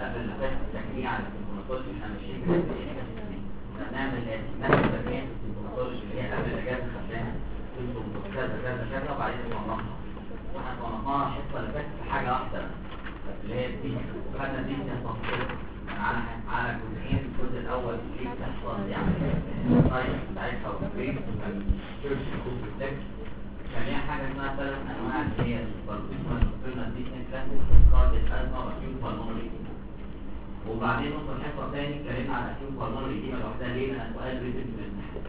قبل اللي فات التحليل على السيمبتوماتولوجي احنا ماشيين كده هنعمل نفس التمرين في السيمبتوماتولوجي اللي هي قبل الاجازه خدناها كذا كذا كذا وبعدين صنفناها. احنا صنفناها الحصه اللي فاتت في حاجه واحده اللي هي دي، وخدنا دي تفصيل على جزئين. الجزء الاول اللي بتحصل يعني الساينس بتاعتها والبريك والسيرش كومبلكس. كان ليها حاجه اسمها 3 انواع اللي هي الباركنسون ديسنت كلاسيك كارديك ازما واكيوت بالمونري. وبعدين نص الحصه الثاني اتكلمنا على اكيوت بالمونري دي لوحدها ليه؟ لان سؤال ريتم في الامتحان.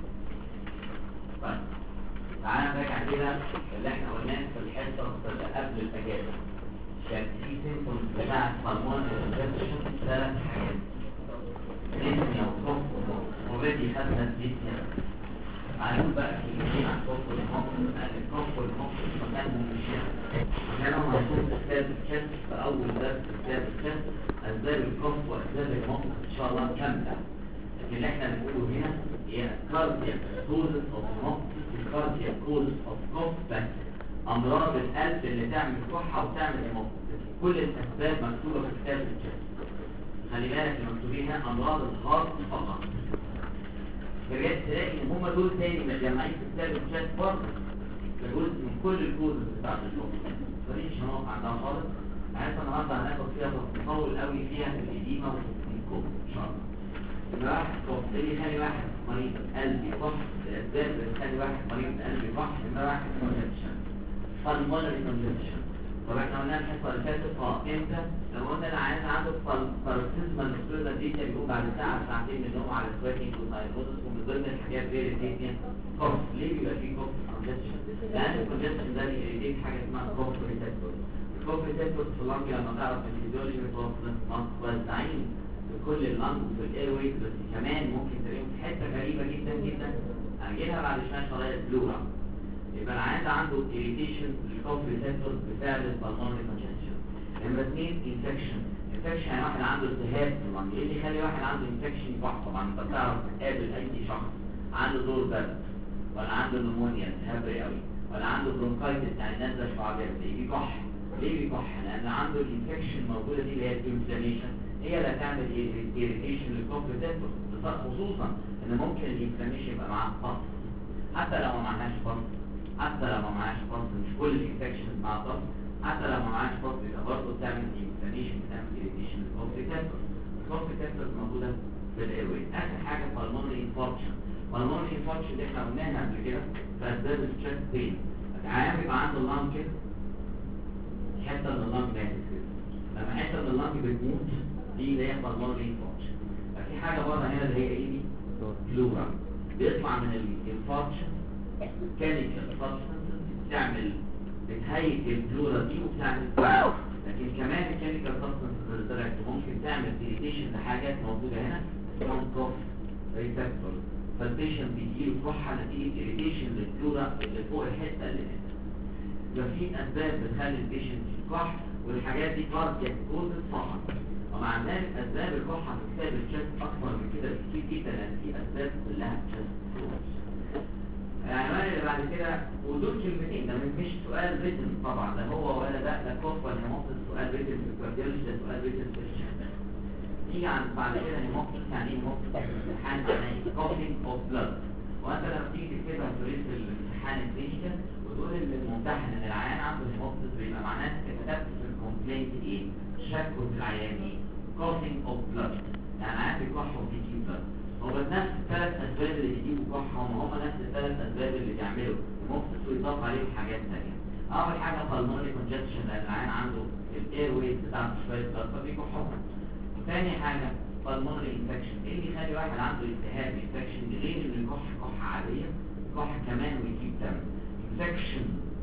طيب تعالى نراجع كده اللي احنا قلناه في الحصه اللي قبل الاجازه. كان في سيمبتومز بتاعت بالمونري انفكشن 3 حاجات: ديسنيا وكوف اوريدي خدنا الديسنيا. عارف بقى كلمتين عن الكوف والموق، لان الكوف والموق مكانهم مش هنا موجود في كتاب الكشف في اول درس في كتاب الكشف اسباب الكوف واسباب الموق ان شاء الله كامله. لكن اللي احنا بنقوله هنا هي كاردياك كوزز اوف موق، كاردياك كوزز اوف كوف، بس امراض القلب اللي تعمل كحه وتعمل موق. كل الاسباب مكتوبه في كتاب الكشف. خلي بالك المكتوبين هنا امراض الهارت فقط. بجد تلاقي ان هم دول تاني مجمعين في كتاب الكشف برضه جزء من كل الكوزز بتاعت الكوف. فدي مش هنقف عندها خالص. عايز النهارده هناخد فيها تطول قوي فيها في الإديمة وفي الكوف ان شاء الله. يبقى واحد كوف اللي يخلي واحد مريض قلب يكح، الاسباب اللي تخلي واحد مريض قلب يكح، يبقى واحد كونجكشن بالمونري كونجكشن. طب احنا قلنا الحصه اللي فاتت امتى؟ لو قلنا انا عايز عنده باركسيزمال نوكلوزا دي بيقوم بعد ساعه ساعتين من النوم على سويتنج وسايكوزس، ومن ضمن الحاجات غير الديتين كوف. ليه بيبقى فيه كوف كونجكشن؟ لان الكونجكشن ده بيديك حاجه اسمها كوف ريسبتور. الكوف ريسبتور في اللنج لما تعرف الفيزيولوجي متوزعين في كل اللنج وفي الاير ويز، بس كمان ممكن تلاقيهم في حته غريبه جدا جدا هنجيلها بعد شويه شرايط بلورا. يبقى العيان عنده irritation للكوف ريسبتور بسبب البلمونري كونجكشن. نمرة 2 انفكشن. انفكشن يعني واحد عنده التهاب في اللنج. ايه اللي يخلي واحد عنده انفكشن يكح؟ طبعا انت بتعرف تقابل اي شخص عنده دور برد ولا عنده نمونيا التهاب رئوي ولا عنده برونكايتس يعني نزله شعبيه يجي كح. ليه بيكح؟ لان عنده الانفكشن موجوده دي اللي هي الانفلاميشن هي اللي هتعمل irritation للكوف ريسبتور، خصوصا ان ممكن الانفلاميشن يبقى معاه فصل. حتى لو ما معهاش فصل، حتى لو ما معهاش فصل، مش كل الانفكشنز مع فصل، حتى لو ما معهاش فصل يبقى برضه بتعمل انفلاميشن، بتعمل irritation للكوف ريسبتور. الكوف ريسبتور موجوده في الايروي. اخر حاجه بالمونري انفاركشن. بالمونري انفاركشن دي احنا قلناها قبل كده في اسباب الستريس بين. العيان بيبقى عنده اللنج كده، حته من اللنج ماتت كده، لما حته من اللنج بتموت دي اللي هي بالمونري انفاركشن. ففي حاجه بره هنا اللي هي ايه دي؟ بلورا. بيطلع من الانفاركشن كيميكال سبستانسز بتهيج البلورا دي وبتعمل كويس. لكن كمان الكيميكال سبستانسز اللي طلعت ممكن تعمل irritation لحاجات موجوده هنا اسمهم كوف ريسبتور. فالبيشنت بيجيله كحه نتيجه irritation للبلورا اللي فوق الحته اللي هنا. يبقى في اسباب بتخلي البيشنت يكح، والحاجات دي كاردياك كوزز فقط. ومع ذلك اسباب الكحه في كتاب الشست اكثر من كده بكتير جدا، لان في اسباب كلها شست. العنوان اللي بعد كده ودول كلمتين، ده مش سؤال ريتم طبعا، ده هو ولا ده كوف ولا هيموكسيس سؤال ريتم في الكارديولوجي، ده سؤال ريتم في الشست. نيجي عن بعد كده هيموكسيس. يعني ايه هيموكسيس؟ الامتحان معناه كوفينج اوف بلاد. وانت لما تيجي تكتبها في الامتحان الكلينيكال وتقول للممتحن ان العيان عنده هيموكسيس، بيبقى معناه كتبت في الكومبلينت ايه؟ شكوى في العيان ايه؟ كوفينج اوف بلاد، يعني عيان بيكح وبيجيب بلاد. هو نفس الثلاث اسباب اللي بيجيبوا كحه هم نفس الثلاث اسباب اللي بيعملوا هيموكسيس، ويضاف عليهم حاجات ثانيه. اول حاجه بالمونري كونجكشن، لان العيان عنده الاير ويز بتاعته شويه بلاد فبيكحوا. ثاني حاجه بالمونري انفكشن. ايه اللي يخلي واحد عنده التهاب انفكشن غير انه يكح كحه عاديه، كح كمان ويجيب دم انفكشن؟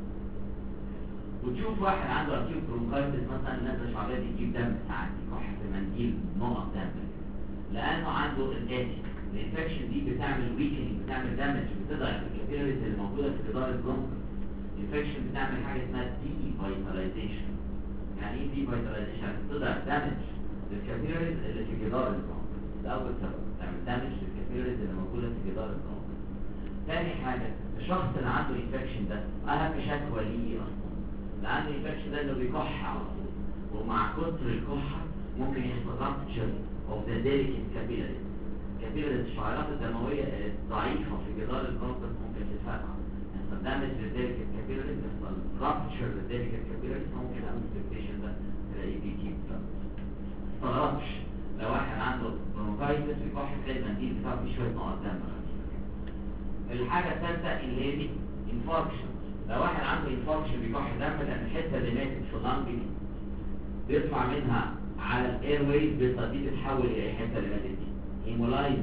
وتشوف واحد عنده اكيوت برونكايتس مثلا نزله شعبيه بيجيب دم ساعات، يكح في منديل نقط دم، لانه عنده الاتي الانفكشن دي بتعمل ويكنج، بتعمل دامج، بتضعف الكابيلاريز اللي موجوده في جدار البرونك. الانفكشن بتعمل حاجه اسمها دي فيتاليزيشن. يعني ايه دي فيتاليزيشن؟ يعني بتضعف دامج للكابيلاريز اللي في جدار البرونك. ده اول سبب، تعمل دامج للكابيلاريز اللي موجوده في جدار البرونك. ثاني حاجه الشخص اللي عنده انفكشن ده اهم شكوى ليه اصلا اللي عنده انفكشن ده انه بيكح على طول، ومع كتر الكحه ممكن يحصل rupture of the delicate capillaries. capillaries الشعيرات الدموية الضعيفة في جدار البرونكس ممكن تتفرقع. يحصل damage للdelicate capillaries، يحصل rupture للdelicate capillaries، ممكن أعمل البيشنت ده تلاقيه بيجيب مستغربش لو واحد عنده برونكايتس ويكح تلاقي المنديل بتاعه فيه شوية نقط دم. الحاجة الثالثة اللي هي دي انفاركشن. لو واحد عنده انفاركشن بيكح دم لأن الحتة اللي ماتت في اللنج دي بيطلع منها على الاير ويز دي تتحول الى الحته اللي ماتت دي هيمولايز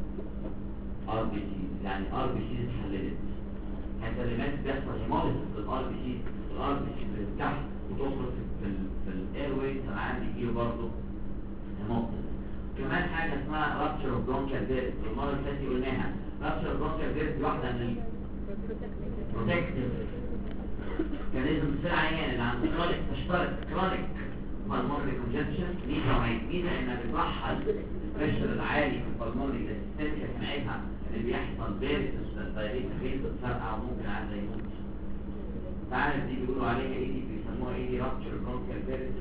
ار بي سي، يعني ار بي سي اتحللت. الحته اللي ماتت بيحصل هيموليسيس للار بي سي، الار بي سي بتتكح وتخرج في الاير ويز، العيان بيجيله برضه هيمولايز. كمان حاجه اسمها رابتشر اوف برونكيال فيرس، المره اللي فاتت قلناها رابتشر اوف برونكيال فيرس واحده من البروتكتيف ميكانيزم في العيان اللي عنده كرونيك تشترك كرونيك pulmonary congestion. دي نوعين، ميزه انها بترحل البريشر العالي في البلمونري السيستميك سمعتها اللي بيحصل فيرسس دايريت فيز بتفرقع وممكن عندها يموت. تعرف دي بيقولوا عليها ايه؟ دي بيسموها ايه؟ دي رابتشر برونكيال فيرس.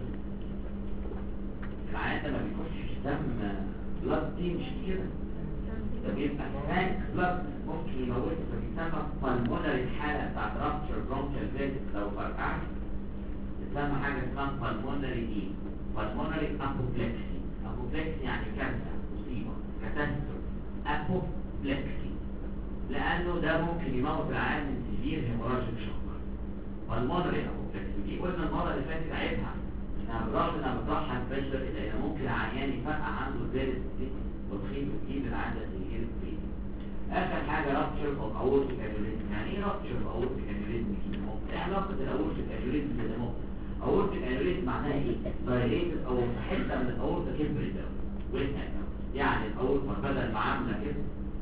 العيان ده ما بيخشش دم بلاد دي مش كده، ده بيبقى فرانك بلاد ممكن يموت، فبيسمى pulmonary الحاله بتاعت رابتشر برونكيال فيرس. لو فرقعت تسمى حاجة اسمها pulmonary ايه؟ pulmonary apoplexy. apoplexy يعني كارثة، مصيبة، كاتاستروف. apoplexy لأنه ده ممكن يموت العيان من severe hemorrhagic shock. pulmonary apoplexy دي قلنا المرة اللي فاتت عيبها انها بالرغم انها بترحل بريشر الا ان ممكن العيان يفرقع عنده الفيرس دي وتخيل وتجيب العيان ده severe bleeding. آخر حاجة rupture of aortic aneurysm. يعني ايه rupture of aortic aneurysm؟ ايه علاقة الاورتيك aneurysm بالهيموت؟ aortic aneurysm معناها ايه؟ dilated او حته من الاورطه كبرت وسعت، يعني الاورطه بدل ما عامله كده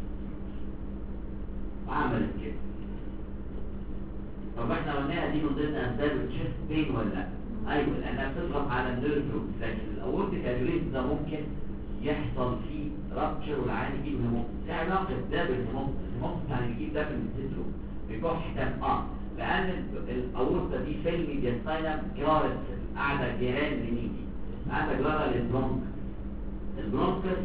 عملت كده. طب احنا قلناها دي من ضمن اسباب التشيست بين ولا لا؟ ايوه، لانها بتضغط على النيرف روت. لكن الاورتيك aneurysm ده ممكن يحصل فيه رابتشر والعيان يجيب هيموت. ايه علاقه ده بالهيموت؟ الهيموت يعني بيجيب ده من الصدر بيكح دم لأن الأورطة دي فيلم ديستاينم جارت قاعدة جيران لمين؟ قاعدة جارة للبرونك. البرونكس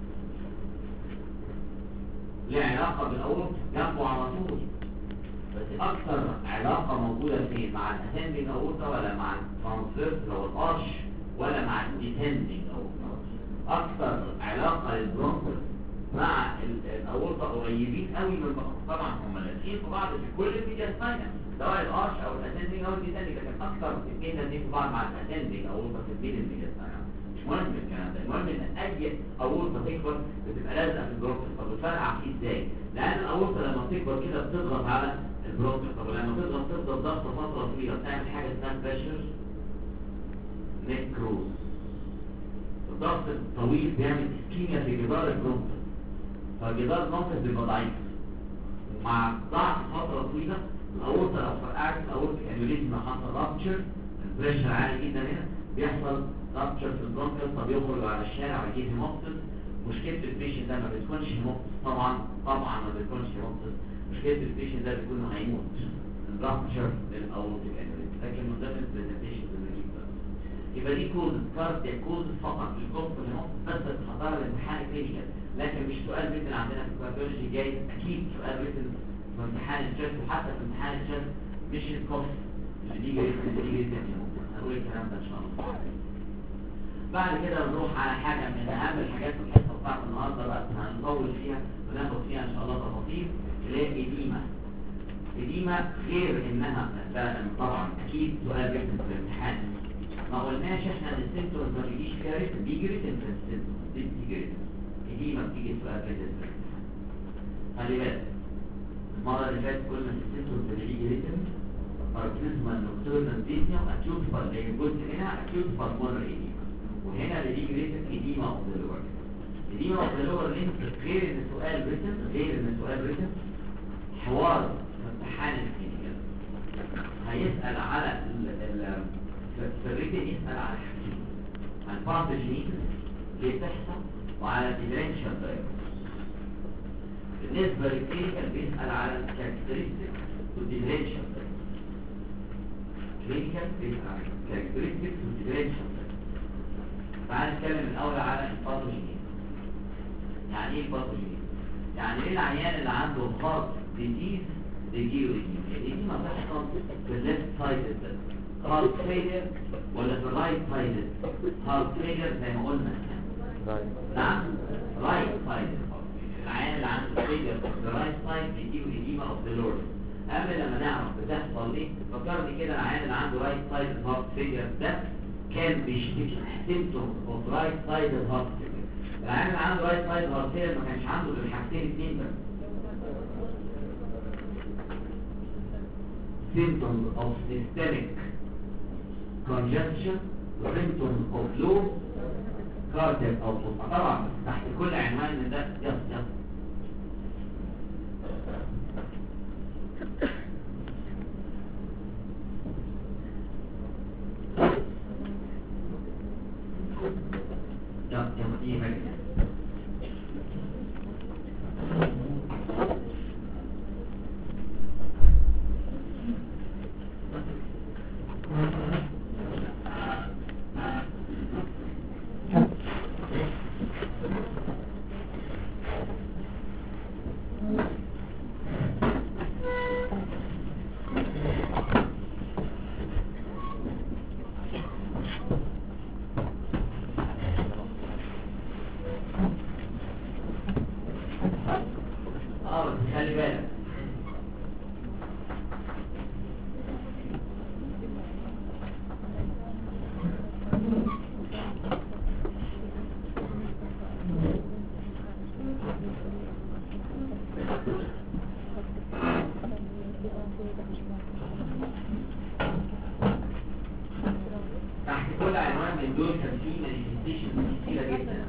ليه علاقة بالأورطة جنبه على طول، بس أكثر علاقة موجودة فين؟ مع الأسندنج أورطة ولا مع الترانسفيرس أو القرش ولا مع الديسندنج أورطة؟ أكثر علاقة للبرونكس مع الأورطة قريبين قوي من بعض. طبعا هم لازقين في بعض في كل الميدياستاينم سواء الارش او الاسندنج او الديسندنج، لكن اكثر اثنين لازقين في بعض مع الاسندنج او الباسندنج الميدياستاينم. مش مهم الكلام ده، المهم ان اي اورطه تكبر بتبقى لازقه في البرونكس. طب بتفرقع فيه ازاي؟ لان الاورطه لما بتكبر كده بتضغط على البرونكس. طب لما تضغط تفضل ضغط فتره طويله بتعمل حاجه اسمها بريشر نيكروز. الضغط الطويل بيعمل اسكيميا في جدار البرونكس، فجدار البرونكس بيبقى ضعيف. ومع ضعف فتره طويله الاورطه لو فرقعت الاورتيك انيوريزم حصل رابتشر، البريشر عالي جدا هنا بيحصل رابتشر في البرونكس، فبيخرج على الشارع ويجيب هيموبتس. مشكله البيشنت ده ما بتكونش هيموبتس، طبعا ما بتكونش هيموبتس. مشكله البيشنت ده بيكون هيموت الرابتشر للاورتيك انيوريزم. لكن من ضمن البرزنتيشن اللي يبقى دي كوز كاردياك كوز فقط الكوز في الهيموبتس بس بتحضر الامتحان كلينيكال، لكن مش سؤال ريتن عندنا في الكارديولوجي جاي. اكيد سؤال ريتن في امتحان الشست، وحتى في امتحان الشست مش الكوف اللي بيجي ريتن هنقول الكلام ده ان شاء الله. بعد كده نروح على حاجه من اهم الحاجات في الحصه بتاعت النهارده بقى هنطول فيها وناخد فيها ان شاء الله تفاصيل، اللي هي ايديما. ايديما غير انها طبعا اكيد سؤال ريتن في الامتحان. ما قلناش احنا ان السيمتومز ما بيجيش فيها ريتن، بيجي ريتن في السيمتومز دي بتيجي ريتن. ايديما بتيجي سؤال ريتن. خلي بالك المره اللي فاتت قلنا ان السيمتومز اللي بيجي ريتن باركنسمان نوكتورنال ديزنيا واكيوت جزء هنا اكيوت بالمونري ايديما، وهنا اللي بيجي ريتن ايديما اوف ذا لور. ايديما اوف ذا لور لينك غير ان سؤال ريتن حوار في امتحان الكلينيكال هيسال على في الريتن يسال على حاجتين: عن باثوجينيز اللي بتحصل وعلى ديفرنشال دايجنوستس. بالنسبه للكلينيكال بيسال على الكاركترستكس والديفرنشال دايجنوستس. كلينيكال بيسال على الكاركترستكس والديفرنشال دايجنوستس. تعال نتكلم الاول على الباثوجين. يعني ايه الباثوجين؟ يعني ايه العيان اللي عنده هارت ديزيز بيجيله ايه؟ دي ما بتحصل في الليفت سايد هارت فيلير ولا في الرايت سايد هارت فيلير زي ما قلنا. نعم رايت سايد. العيان اللي عنده فيلير في الرايت سايد بيجيله ايديما اوف ذا لورد. قبل لما نعرف بتحصل ليه فكرني كده العيان اللي عنده رايت سايد هارت فيلير ده كان بيشتكي سيمبتوم اوف رايت سايد هارت فيلير. العيان اللي عنده رايت سايد هارت فيلير ما كانش عنده غير حاجتين اثنين بس. symptoms of systemic congestion symptoms of low cardiac output. طبعا تحت كل عنوان من ده يس دي حاجة خلي بالك تحت كل عنوان من دول كان فيه مانيفستيشن كتيرة جدا.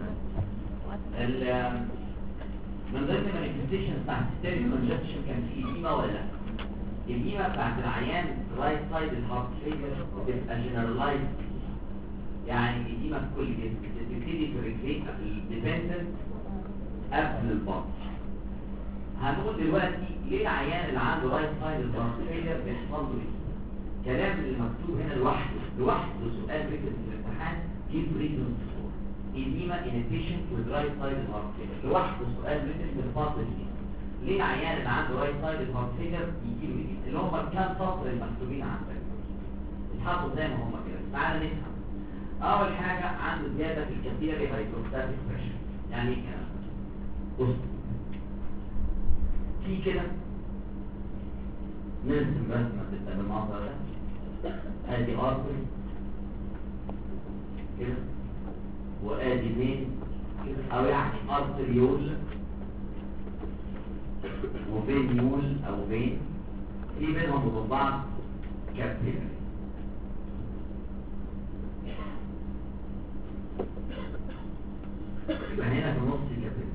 من ضمن المانيفستيشن بتاعت السيري كونجكشن كان في إديمة ولا لا؟ الإديمة بتاعت العيان رايت سايد الهارت فيلير بتبقى جنرالايز، يعني إديمة في كل جسم بتبتدي في رجليك الديبندنت قبل البطن. هنقول دلوقتي ليه العيان اللي عنده رايت سايد الهارت فيلير بيحصل له إيه؟ كلام اللي مكتوب هنا لوحده سؤال فكرة الامتحان give reasons for edema in a patient with right sided heart failure. لوحده سؤال فكرة الفاصل دي ليه العيان اللي عنده right sided heart failure يجيله edema اللي هم كام سطر المكتوبين عندك اتحطوا زي ما هم كده. تعال نفهم. أول حاجة عنده زيادة في الكابيلاري هيدروستاتيك بريشر. يعني ايه الكلام ده؟ بص في كده نرسم رسمة تبقى بالمنظر ده. ادي ارتري كده وادي فين كده او يعني ارتريول وفينيول او فين في بينهم وبين بعض كابيلاري. يبقى هنا في النص كابيلاري.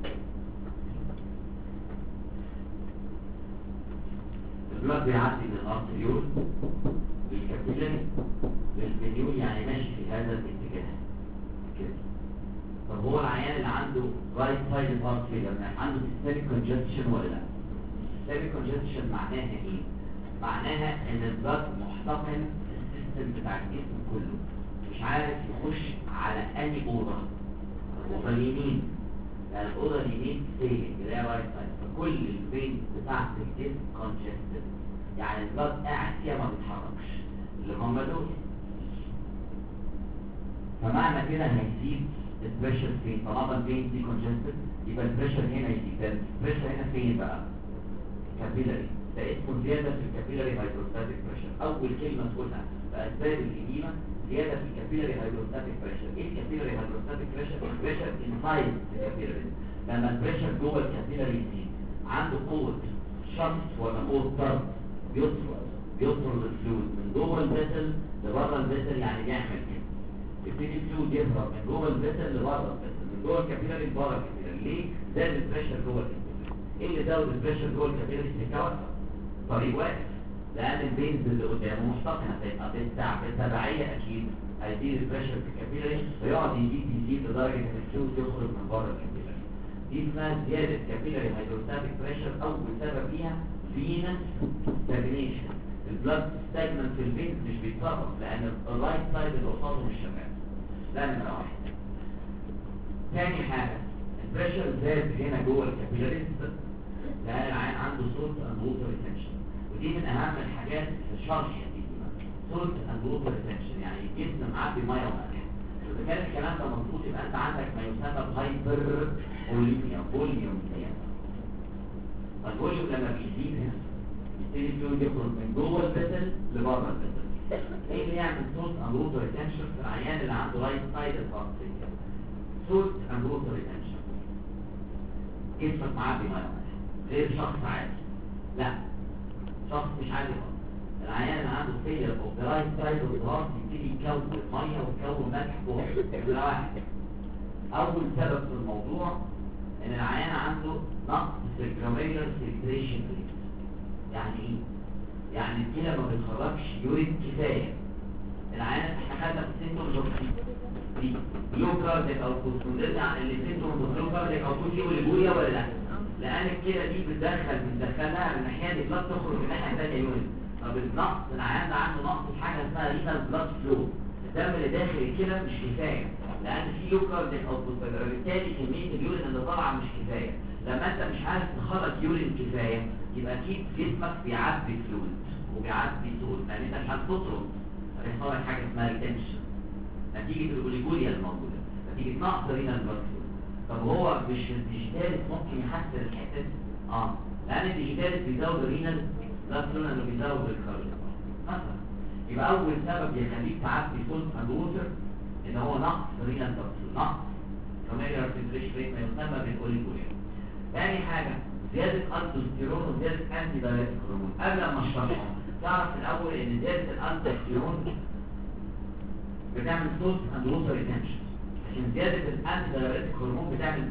البلاد بيعدي من الارتريول بالكابيلاري بالفينيول يعني ماشي في هذا الاتجاه كده. طب هو العيان اللي عنده رايت سايد هارت فيلر عنده سيستميك كونجكشن ولا لا؟ سيستميك كونجكشن معناها ايه؟ معناها ان البلاد محتقن السيستم بتاع الجسم كله مش عارف يخش على انهي اوضه. الاوضه اليمين يعني الاوضه اليمين سيلينج اللي هي رايت سايد فكل الفين بتاعت الجسم كونجكتد يعني البلاد قاعد فيها ما بيتحركش اللي هم دول. فمعنى كده هيزيد البريشر فين؟ طالما الفين دي كونجستد يبقى البريشر هنا يزيد. البريشر هنا فين بقى؟ كابيلاري. ده اسمه زياده في الكابيلاري هيدروستاتيك بريشر. اول كلمه تقولها باسباب الإديمة زياده في الكابيلاري هيدروستاتيك بريشر. ايه الكابيلاري هيدروستاتيك بريشر؟ البريشر انسايد الكابيلاري. لما البريشر جوه الكابيلاري يزيد عنده قوه شمس ولا قوه ضغط بيطرد الفلويد من جوه الفيسل لبره الفيسل يعني بيعمل كده. يبتدي الفلويد يهرب من جوه الفيسل لبره الفيسل من جوه الكابيلاري لبره الكابيلاري. ليه؟ زاد البريشر جوه الكابيلاري. ايه اللي زود البريشر جوه الكابيلاري؟ التكاثر طريق واقف لان البينز اللي قدامه محتقنه هتبقى بالتبعيه اكيد هيزيد البريشر في الكابيلاري ويقعد يزيد لدرجه ان الفلويد يخرج من بره الكابيلاري. دي اسمها زياده كابيلاري هيدروستاتيك بريشر. اول سبب فيها فينس ستاجنيشن. البلاد ستاجننت في الفين مش بيتصرف لان الرايت سايد اللي قصاده مش شغال. ده نمرة واحد. تاني حاجة البريشر زاد هنا جوه الكابيلاريز لأن العين عنده صوت اند ووتر ريتنشن، ودي من أهم الحاجات في شرح الإديمة. صوت اند ووتر ريتنشن يعني الجسم معبي مية وملح. إذا كان الكلام ده مظبوط يبقى أنت عندك ما يسمى بهايبر أوليميا فوليوم زيادة. فالفوليوم لما بيزيد هنا يبتدي الفلويد يخرج من جوه الفيسل لبره الفيسل. ايه اللي يعمل صوت اند ووتر ريتنشن في العيان اللي عنده رايت سايد هارت فيلير؟ صوت اند ووتر ريتنشن جسمك معبي ميه غير شخص عادي. لا شخص مش عادي خالص. العيان اللي عنده فيلير اوف ذا رايت سايد اوف ذا هارت يبتدي يكون ميه ويكون ملح جوه. ده واحد. اول سبب في الموضوع ان العيان عنده نقص في الجلوميرولار فلتريشن ريت. يعني ايه؟ يعني الكلى ما بتخرجش يورين كفايه. العيان احنا خدنا في سيمتومز دي لو كارديك او كوستونديل عن اللي سيمتومز لو كارديك او كوستي والبويا ولا لا؟ لان الكلى دي بتدخلها من الناحيه دي بلاد تخرج من الناحيه الثانيه يورين. فبالنقص العيان ده عنده نقص في حاجه اسمها رينال بلاد فلو. الدم اللي داخل الكلى مش كفايه لان في لو كارديك او كوستونديل، وبالتالي كميه اليورين اللي طالعه مش كفايه. لما انت مش عارف تخرج يورين كفايه يبقى اكيد جسمك بيعبي فلويد وبيعبي سول لان انت مش عارف تطرد. هيحصل لك حاجه اسمها ريتنشن نتيجه الاوليجوريا الموجوده، نتيجه نقص رينال بلاد فلو. طب هو مش الديجيتاليس ممكن يحسن الحته دي؟ لان الديجيتاليس بيزود الرينال بلاد فلو لانه بيزود الكارديو مثلا. يبقى اول سبب يخليك تعبي سولت اند ووتر ان هو نقص رينال بلاد فلو، نقص كمية فلتريشن ريت ما يسمى بالاوليجوريا. ثاني حاجه زياده الدوستيرون وزياده انتي دايريتيك هرمون. قبل ما اشرحهم تعرف الاول ان زياده الالدوستيرون بتعمل صوت اند ووتر ريتنشن، لكن زياده الانتي دايريتيك هرمون بتعمل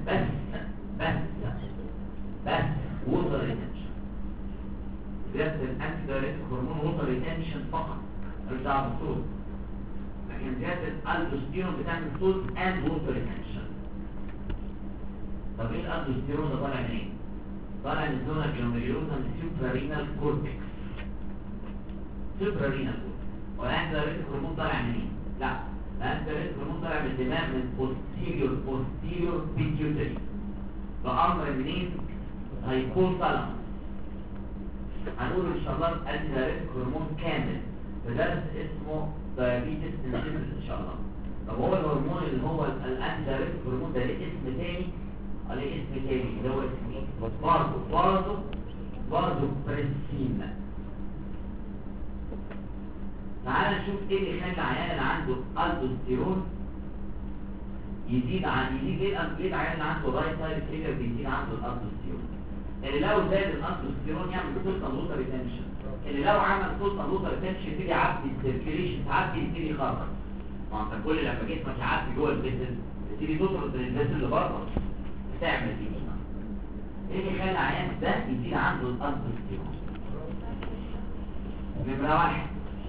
بس ووتر ريتنشن. زياده الانتي دايريتيك هرمون ووتر ريتنشن فقط ملوش دعوه بالصوت، لكن زياده الالدوستيرون بتعمل صوت اند ووتر ريتنشن. طب ايه الالدوستيرون ده طالع منين؟ طالع من الزونه الجلوميريوزا من السوبرارينال كورتكس. سوبرارينال كورتكس. والانتي دايريتيك هرمون طالع منين؟ لا الانتي دايريتيك هرمون طالع من الدماغ من posterior pituitary بأمر منين؟ هيبوثالاموس. هنقول ان شاء الله الانتي دايريتيك هرمون كامل في درس اسمه diabetes insipidus ان شاء الله. طب هو الهرمون اللي هو الانتي دايريتيك هرمون ده ليه اسم تاني؟ عليه اسم تاني اللي هو اسمه ايه؟ برضه بريسين. تعال نشوف ايه اللي يخلي العيان اللي عنده الدوستيرون يزيد ليه العيان اللي عنده رايت سايد فيلير بيزيد عنده الالدوستيرون. اللي لو زاد الالدوستيرون يعمل صوت اند ووتر ريتنشن، اللي لو عمل صوت اند ووتر ريتنشن يبتدي يعبي السيركيليشن، تعبي يبتدي يخرج. ما انت كل لما جسمك يعبي جوه الفيسل تبتدي تطرد الفيسل اللي بره تعمل إديمة. ايه اللي يخلي العيان ده يزيد عنده الالدوستيرون؟ نمرة واحد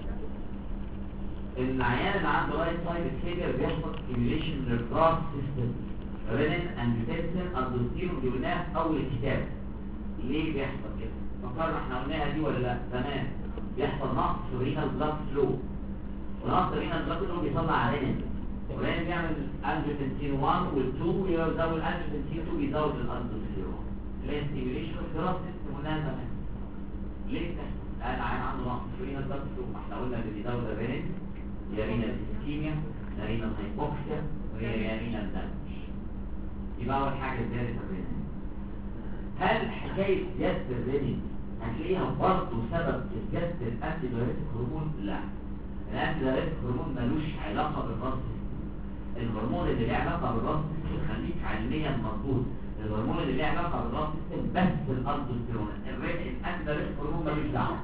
العيان اللي عنده رايت سايد فيلير بيحصل ستيميوليشن للبراس سيستم رينين انجيوتنسين الدوستيرون دي قلناها في اول الكتاب. ليه بيحصل كده؟ فكرنا احنا قلناها دي ولا لا؟ تمام. بيحصل نقص في رينال بلاد فلو، ونقص رينال بلاد فلو بيطلع رينين، ورينين بيعمل انجيوتنسين 1 وال2 ويزود انجيوتنسين 2 بيزود الالدوستيرون. اللي هي ستيميوليشن للبراس سيستم قلناها زمان. ليه بتحصل؟ لان العيان عنده نقص في رينال بلاد فلو، ما احنا قلنا اللي بيزود الرينين يا رينا الاسكيميا يا رينا الهايبوكسيا ويا رينا الدمج. يبقى اول حاجه زياده الرينين. هل حكايه زياده الرينين هتلاقيها برضه سبب زياده الانتي دايريتيك هرمون؟ لا، الانتي دايريتيك هرمون ملوش علاقه بالراس. الهرمون اللي له علاقه بالراس خليك علميا مظبوط، الهرمون اللي له علاقه بالراس بس الالدوستيرون. الانتي دايريتيك هرمون ملوش دعوه،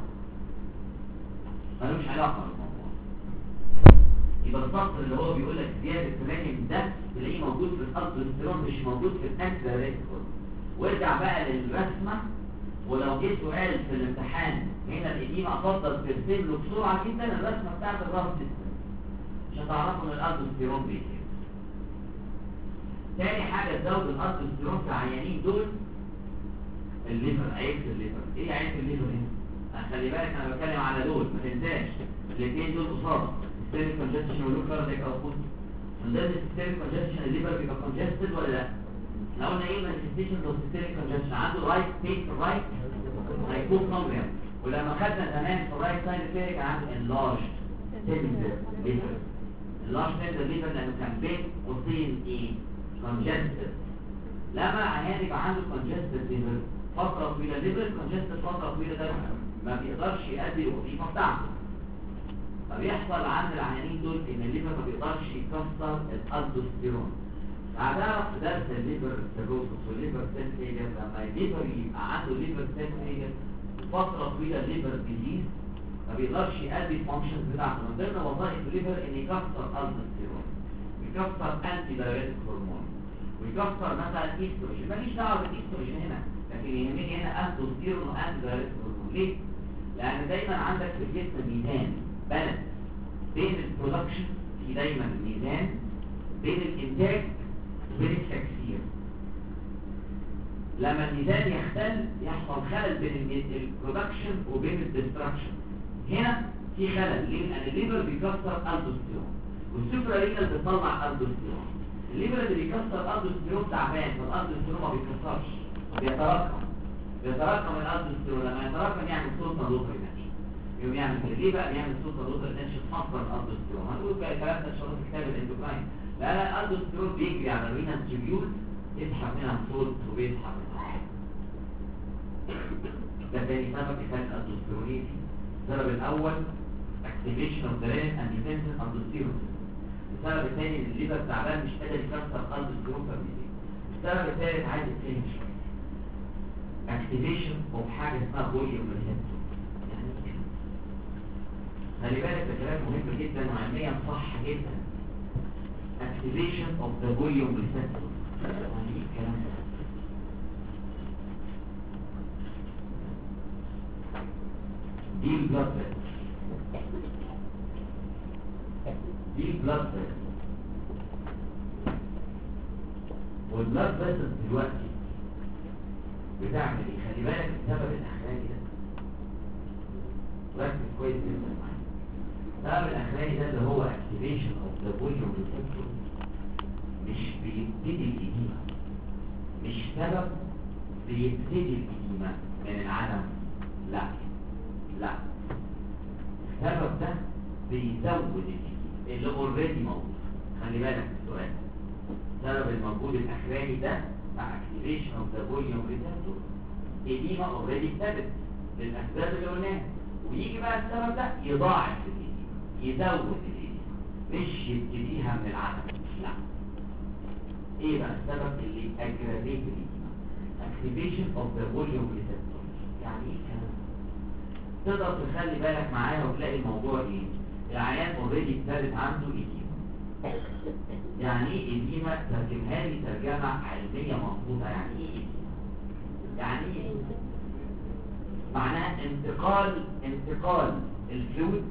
ملوش علاقه بالموضوع. يبقى السطر اللي هو بيقول لك زياده الرينين ده تلاقيه موجود في الالدوستيرون مش موجود في الانتي دايريتيك هرمون. وارجع بقى للرسمه، ولو جه سؤال في الامتحان هنا الإديمة افضل ترسم له بسرعه جدا الرسمه بتاعت الراس سيستم مش هتعرفوا ان الالدوستيرون بيزيد. تاني حاجه تزود الالدوستيرون في العيانين دول الليفر. عيب الليفر ايه؟ عيب الليفر هنا خلي بالك انا بتكلم على دول ما تنساش الاثنين دول قصاد السيريك كونجكشن ولو كارديك او فوت من ضمن السيستميك كونجستشن الليفر بيبقى كونجستد ولا لا؟ احنا قلنا ايه مانيفستيشنز اوف سيستميك كونجستشن؟ عنده رايت بين في الرايت هايبوكوندريا، ولما خدنا زمان في الرايت سايد فيه كان عنده انلارج تندر ليفر. اللارج تندر ليفر لانه كان بين قوسين ايه؟ كونجستد. لما عيان يبقى عنده كونجستد ليفر فتره طويله، ليفر كونجستد فتره طويله ده ما بيقدرش يؤدي الوظيفه بتاعته. فبيحصل عند العيانين دول ان الليفر ما بيقدرش يكسر الالدوستيرون. هتعرف في درس الليفر سيروسس والليفر سيل فيلير لما الليفر يبقى عنده ليفر سيل فيلير فتره طويله ليفر ديزيز ما بيقدرش يؤدي الفانكشنز بتاعته. من ضمن وظائف الليفر ان يكسر الدوستيرون، ويكسر انتي دايريتك هرمون، ويكسر مثلا ايستروجين. ماليش دعوه بالايستروجين هنا، لكن يهمني هنا الدوستيرون وانتي دايريتك هرمون. ليه؟ لان دايما عندك في الجسم ميزان بالانس بين البرودكشن، في دايما ميزان بين الانتاج وبين التكسير. لما الميزان يختل يحصل خلل بين البرودكشن وبين الدستركشن. هنا في خلل. ليه؟ لان الليفر بيكسر الدوستيرون والسوبرارينال بتطلع الدوستيرون. الليفر اللي بيكسر الدوستيرون تعبان، فالالدوستيرون ما بيتكسرش، بيتراكم الالدوستيرون. لما يتراكم يعمل سلطه لوتر يوم يعمل كده. ليه بقى بيعمل سلطه لوتر؟ لانش تحصل الالدوستيرون. هنقول بقى الكلام ده شرط كتاب الاندوكراين. لا الالدوستيرون بيجري على الرينال تيوبيول يسحب منها صوت وبيسحب منها. ده تاني سبب إفادة الالدوستيرونيتي. السبب الأول activation of the renin angiotensin aldosterone. السبب الثاني ان الليفر تعبان مش قادر يكسر الالدوستيرون فبيزيد. السبب الثالث عايز يتفهم شويه activation of حاجه اسمها فوليوم ريسبتور. يعني ايه؟ خلي بالك ده كلام مهم جدا وعلميا صح جدا. activation of the volume receptor. يعني ايه الكلام ده؟ دي البلاد فيسل، دي البلاد فيسل، والبلاد فيسل دلوقتي بتعمل ايه؟ خلي بالك السبب الاخراني ده ركز كويس جدا معايا. السبب الاخراني ده اللي هو activation of the volume receptor مش بيبتدي الإديمة، مش سبب بيبتدي الإديمة من العدم، لا السبب ده بيزود الإديمة اللي اوريدي موجود. خلي بالك السؤال، السبب الموجود الأخراني ده مع activation of the volume receptor إديمة اوريدي ابتدت للأسباب اللي قلناها، ويجي بقى السبب ده يضاعف الإديمة، يزود الإديمة، مش يبتديها من العدم، لا. ايه بقى السبب اللي aggravate الإديمة؟ activation of the volume receptor. يعني ايه الكلام؟ تقدر تخلي بالك معايا وتلاقي الموضوع ايه؟ العيان اوريدي ابتدت عنده إديمة. يعني ايه إديمة؟ ترجمها لي ترجمة علمية مظبوطة. يعني ايه إديمة؟ يعني ايه؟ معناها انتقال الفلويد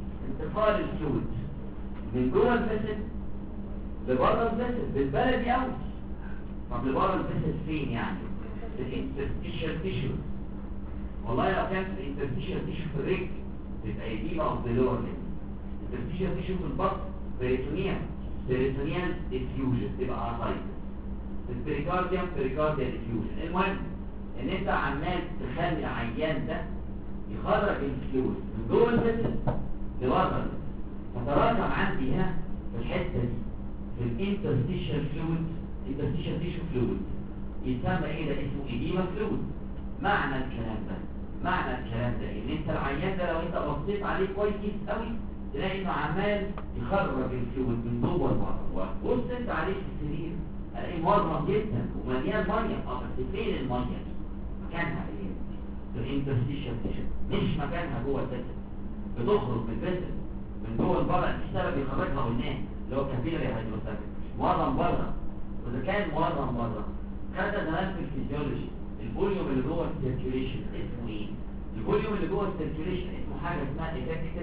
من جوه الفيسل لبره الفيسل بالبلدي قوي. طب لبره الفيسل فين يعني؟ في الانترستيشال تيشو. والله لو كان في الانترستيشال تيشو في الرجل تبقى إديمة اوف ذا لور ليمب. الانترستيشال تيشو في البطن بيريتونيال ديفيوجن تبقى اسايتس. في البريكارديوم بريكارديال ديفيوجن. المهم ان انت عمال تخلي العيان ده يخرج الفلويد من جوه الفيسل لبره الفيسل، فتراكم عندي هنا في الحته دي في الانترستيشال فلويد، انترستيشال تيشو فلويد، يسمى ايه ده؟ اسمه إديمة فلويد. معنى الكلام ده ان انت العيان ده لو انت بصيت عليه كويس قوي تلاقي انه عمال يخرج الفلويد من جوه لبره. بص انت عليه في السرير الاقي مرمى جدا ومليان ميه. بس فين الميه دي؟ مكانها ايه؟ في الانترستيشال تيشو، مش مكانها جوه الجسم. بتخرج من الجسم من جوه لبره. السبب يخرجها قلناه اللي هو كابيلاري هيدروستاتيك، مورم بره. واذا كان مورم بره خدنا زمان في الفيزيولوجي الفوليوم اللي جوه السيركيوليشن اسمه ايه؟ الفوليوم اللي جوه السيركيوليشن اسمه حاجه اسمها افكتيف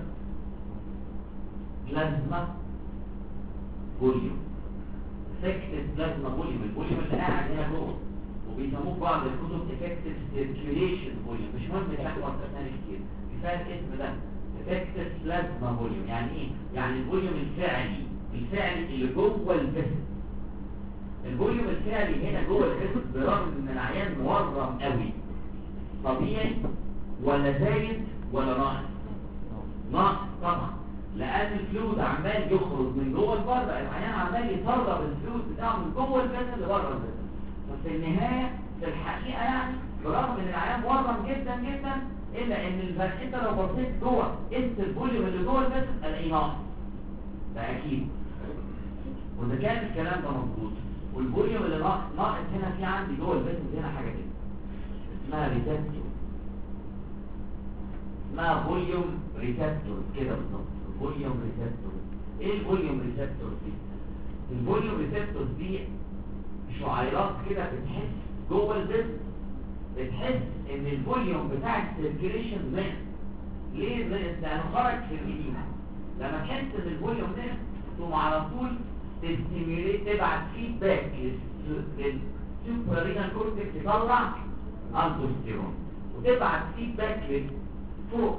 بلازما فوليوم. افكتيف بلازما فوليوم، الفوليوم اللي قاعد هنا جوه، وبيسموه بعض الكتب افكتيف سيركيوليشن فوليوم. مش مهم تحفظ اسامي كتير، كفايه الاسم ده افكتيف بلازما فوليوم. يعني ايه؟ يعني الفوليوم الفعلي الفعلي اللي جوه الجسم. الفوليوم الفعلي هنا جوه الجسم برغم ان العيان مورم قوي، طبيعي ولا زايد ولا ناقص؟ ناقص طبعا، لان الفلويد عمال يخرج من جوه لبره، العيان عمال يسرب الفلويد بتاعه من جوه الجسم لبره الجسم. ففي النهايه في الحقيقه يعني برغم ان العيان مورم جدا جدا، الا ان انت لو بصيت جوه قست الفوليوم اللي جوه الجسم الاقيه ناقص. ده اكيد. واذا كان الكلام ده مظبوط والفوليوم اللي ناقص هنا، في عندي جوه الجسم هنا حاجه كده اسمها ريسبتور، اسمها فوليوم ريسبتور كده بالظبط. فوليوم ريسبتور. ايه الفوليوم ريسبتور دي؟ الفوليوم ريسبتور دي شعيرات كده بتحس جوه الجسم، بتحس ان الفوليوم بتاع السيركيليشن نقص. ليه نقص؟ لانه خرج في الإديمة. لما تحس ان الفوليوم نقص تقوم على طول تستيميوليت، تبعت فيدباك للسوبرينال كورتكس يطلع الدوستيرون، وتبعت فيدباك لفوق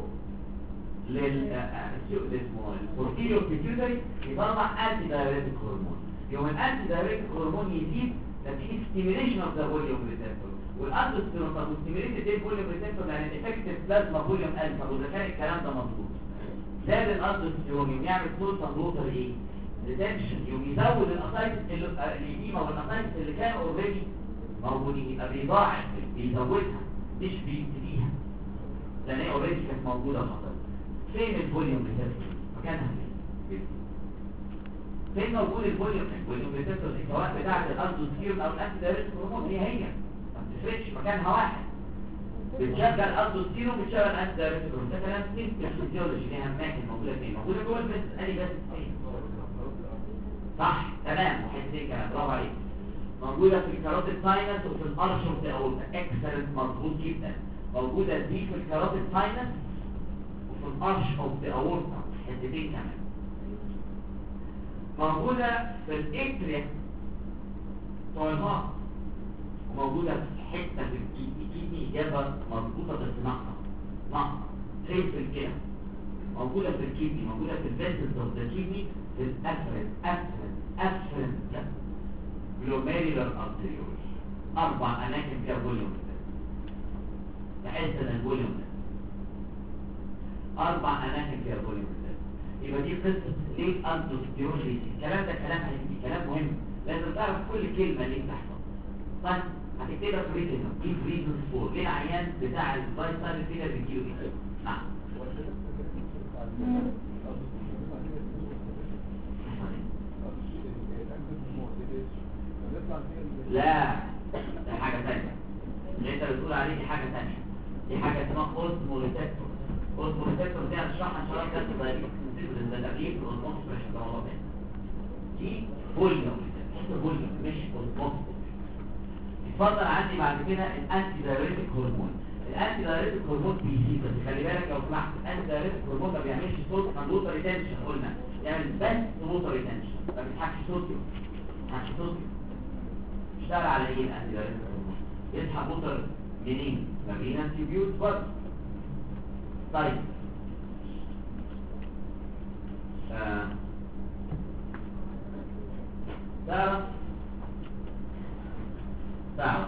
للبورتيريو بيتيوتري يطلع انتي دايوريتيك هرمون. يوم الانتي دايوريتيك هرمون يزيد نتيجه ستيميوليشن اوف ذا فوليوم ريسبتور، والالدوستيرون طب ستيميوليت ايه الفوليوم ريسبتور؟ يعني الافكتيف بلازما فوليوم قل. طب واذا كان الكلام ده مظبوط زاد الالدوستيرون يوم يعمل سلطه الوتر ايه؟ ريتنشن، يوم يزود الاسايتس الإديمة والاسايتس اللي كانوا اوريدي موجودين، يبقى بيضاعف بيزودها مش بيبتديها، لان هي اوريدي كانت موجوده وحصلت. فين الفوليوم ريسبتور؟ مكانها فين؟ فين موجود الفوليوم ريسبتور سواء بتاعه الالدوستيرون او الانتي دايوريتيك هرمون؟ هي ما بتفرقش، مكانها واحد. بتشغل الالدوستيرون بتشغل الانتي دايوريتيك هرمون. ده كلام سيمبل فيزيولوجي، ليها اماكن موجوده فين؟ موجوده جوه الجسم. ادي بس فين؟ صح تمام. وحسين كمان برافو عليك. موجوده في الكاروتيد ساينس وفي الارش اوف ذا اورتا. اكسلنت مظبوط جدا. موجوده دي في الكاروتيد ساينس وفي الارش اوف ذا اورتا حتتين كمان. موجوده في الاتريا بتوع المخ، وموجوده في حته في الكيدني اجابه مظبوطه بس ناقصه ليه في الكلى. موجوده في الكيدني، موجوده في الفيسلز اوف ذا كيدني، في الافرنت جلوميرولار ارتريول. 4 اماكن فيها فوليوم. تحس ان الفوليوم 4 اماكن فيها فوليوم. يبقى دي قصه ليه الالدوستيرون. الكلام ده كلام هيجي، كلام مهم، لازم تعرف كل كلمه اللي بتحصل. طيب هتكتبها في ريتن كيف ريزونز فور ليه العيان بتاع الفايتال فيلر بيجيله ايه؟ نعم. لا دي حاجة ثانية. اللي انت بتقول عليه دي حاجة ثانية. دي حاجة اسمها اوزموريسبتور. اوزموريسبتور دي هنشرحها ان شاء الله كده صغيرين. ده تغيير في الاوزموس مش ده موضوع تاني. دي فوليوم، فوليوم مش اوزموس. اتفضل عندي بعد كده الانتي دايوريتيك هرمون. الانتي دايوريتيك هرمون بيزيد، بس خلي بالك لو سمحت الانتي دايوريتيك هرمون ما بيعملش صوت ووتر ريتنشن، قلنا يعمل بس ووتر ريتنشن، ما بيسحبش صوديوم. اشتغل على ايه الانتي دايوريتيك هرمون؟ يسحب ووتر منين؟ ما بين انتيبيوت برضه. طيب تعرف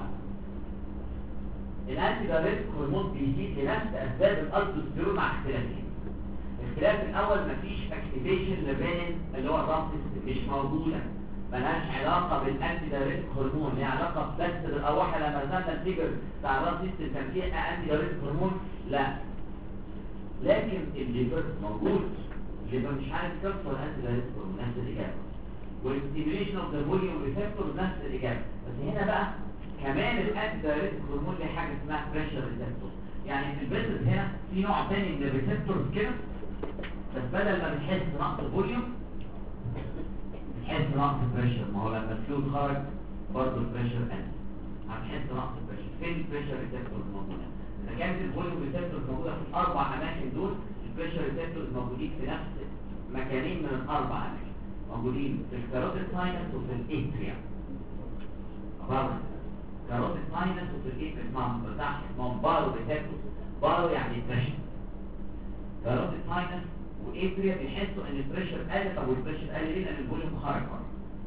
الانتي دايوريتيك هرمون بيزيد لنفس اسباب الالدوستيرون مع اختلافين. الاختلاف الاول مفيش اكتيفيشن للرينين اللي هو الرابس مش موجوده، ملهاش علاقه بالانتي دايوريتيك هرمون، ليها علاقه بس بالارواح. لما رسمنا الفيجر بتاع الراس سيستم كان فيه انتي دايوريتيك هرمون؟ لا. لكن الليفر موجود، الليفر مش عارف يكسر الانتي دايوريتيك هرمون، نفس الاجابه. والستيميوليشن اوف ذا فوليوم ريسبتور نفس الاجابه. بس هنا بقى كمان الانتي دايوريتيك هرمون له حاجه اسمها بريشر ريسبتور. يعني في الفيزيت هنا في نوع ثاني من الريسبتورز كده، بس بدل ما بتحس نقص فوليوم بتحس نقص بريشر. ما هو لما الفلويد خرج برضه البريشر قل، هتحس نقص بريشر. فين البريشر ريسبتورز موجوده؟ اذا كانت الفوليوم ريسبتورز موجوده في الاربع اماكن دول، البريشر ريسبتورز موجودين في نفس مكانين من الاربع اماكن، موجودين في الكاروتيد ساينس وفي الاتريا. برضه كاروتيد ساينس وفي الاتريا اسمهم بارو ريسبتورز. بارو يعني بريشر. كاروتيد ساينس وابريا بيحسوا ان البريشر قل. طب والبريشر قل ليه؟ لان الفوليوم خرج بره.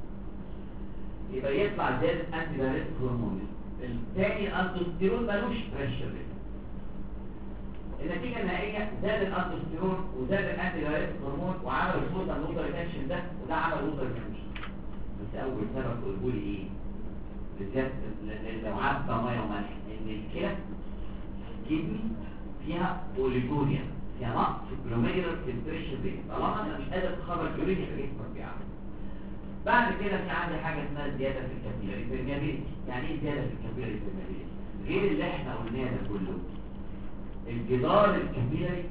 يبقى يطلع زياده انتي دايريتك هرمون. الثاني الالدوستيرون ملوش بريشر ريت. النتيجه النهائيه زاد الالدوستيرون وزاد الانتي دايريتك هرمون وعمل الصوت الوتر ريتنشن ده، وده عمل ووتر ريتنشن. بس اول سبب تقولوا لي ايه؟ بالذات لو عدى ميه وملح ان الكلى كدني فيها اوليجوريا، فيها نقص في الجلوميرولار فلتريشن ريت. طالما انت مش قادر تخرج يورين يبقى جسمك بيعمل. بعد كده في عندي حاجه اسمها زياده في الكابيلاري بيرميابيليتي. يعني ايه زياده في الكابيلاري بيرميابيليتي؟ غير اللي احنا قلناه ده كله، الجدار الكابيلاري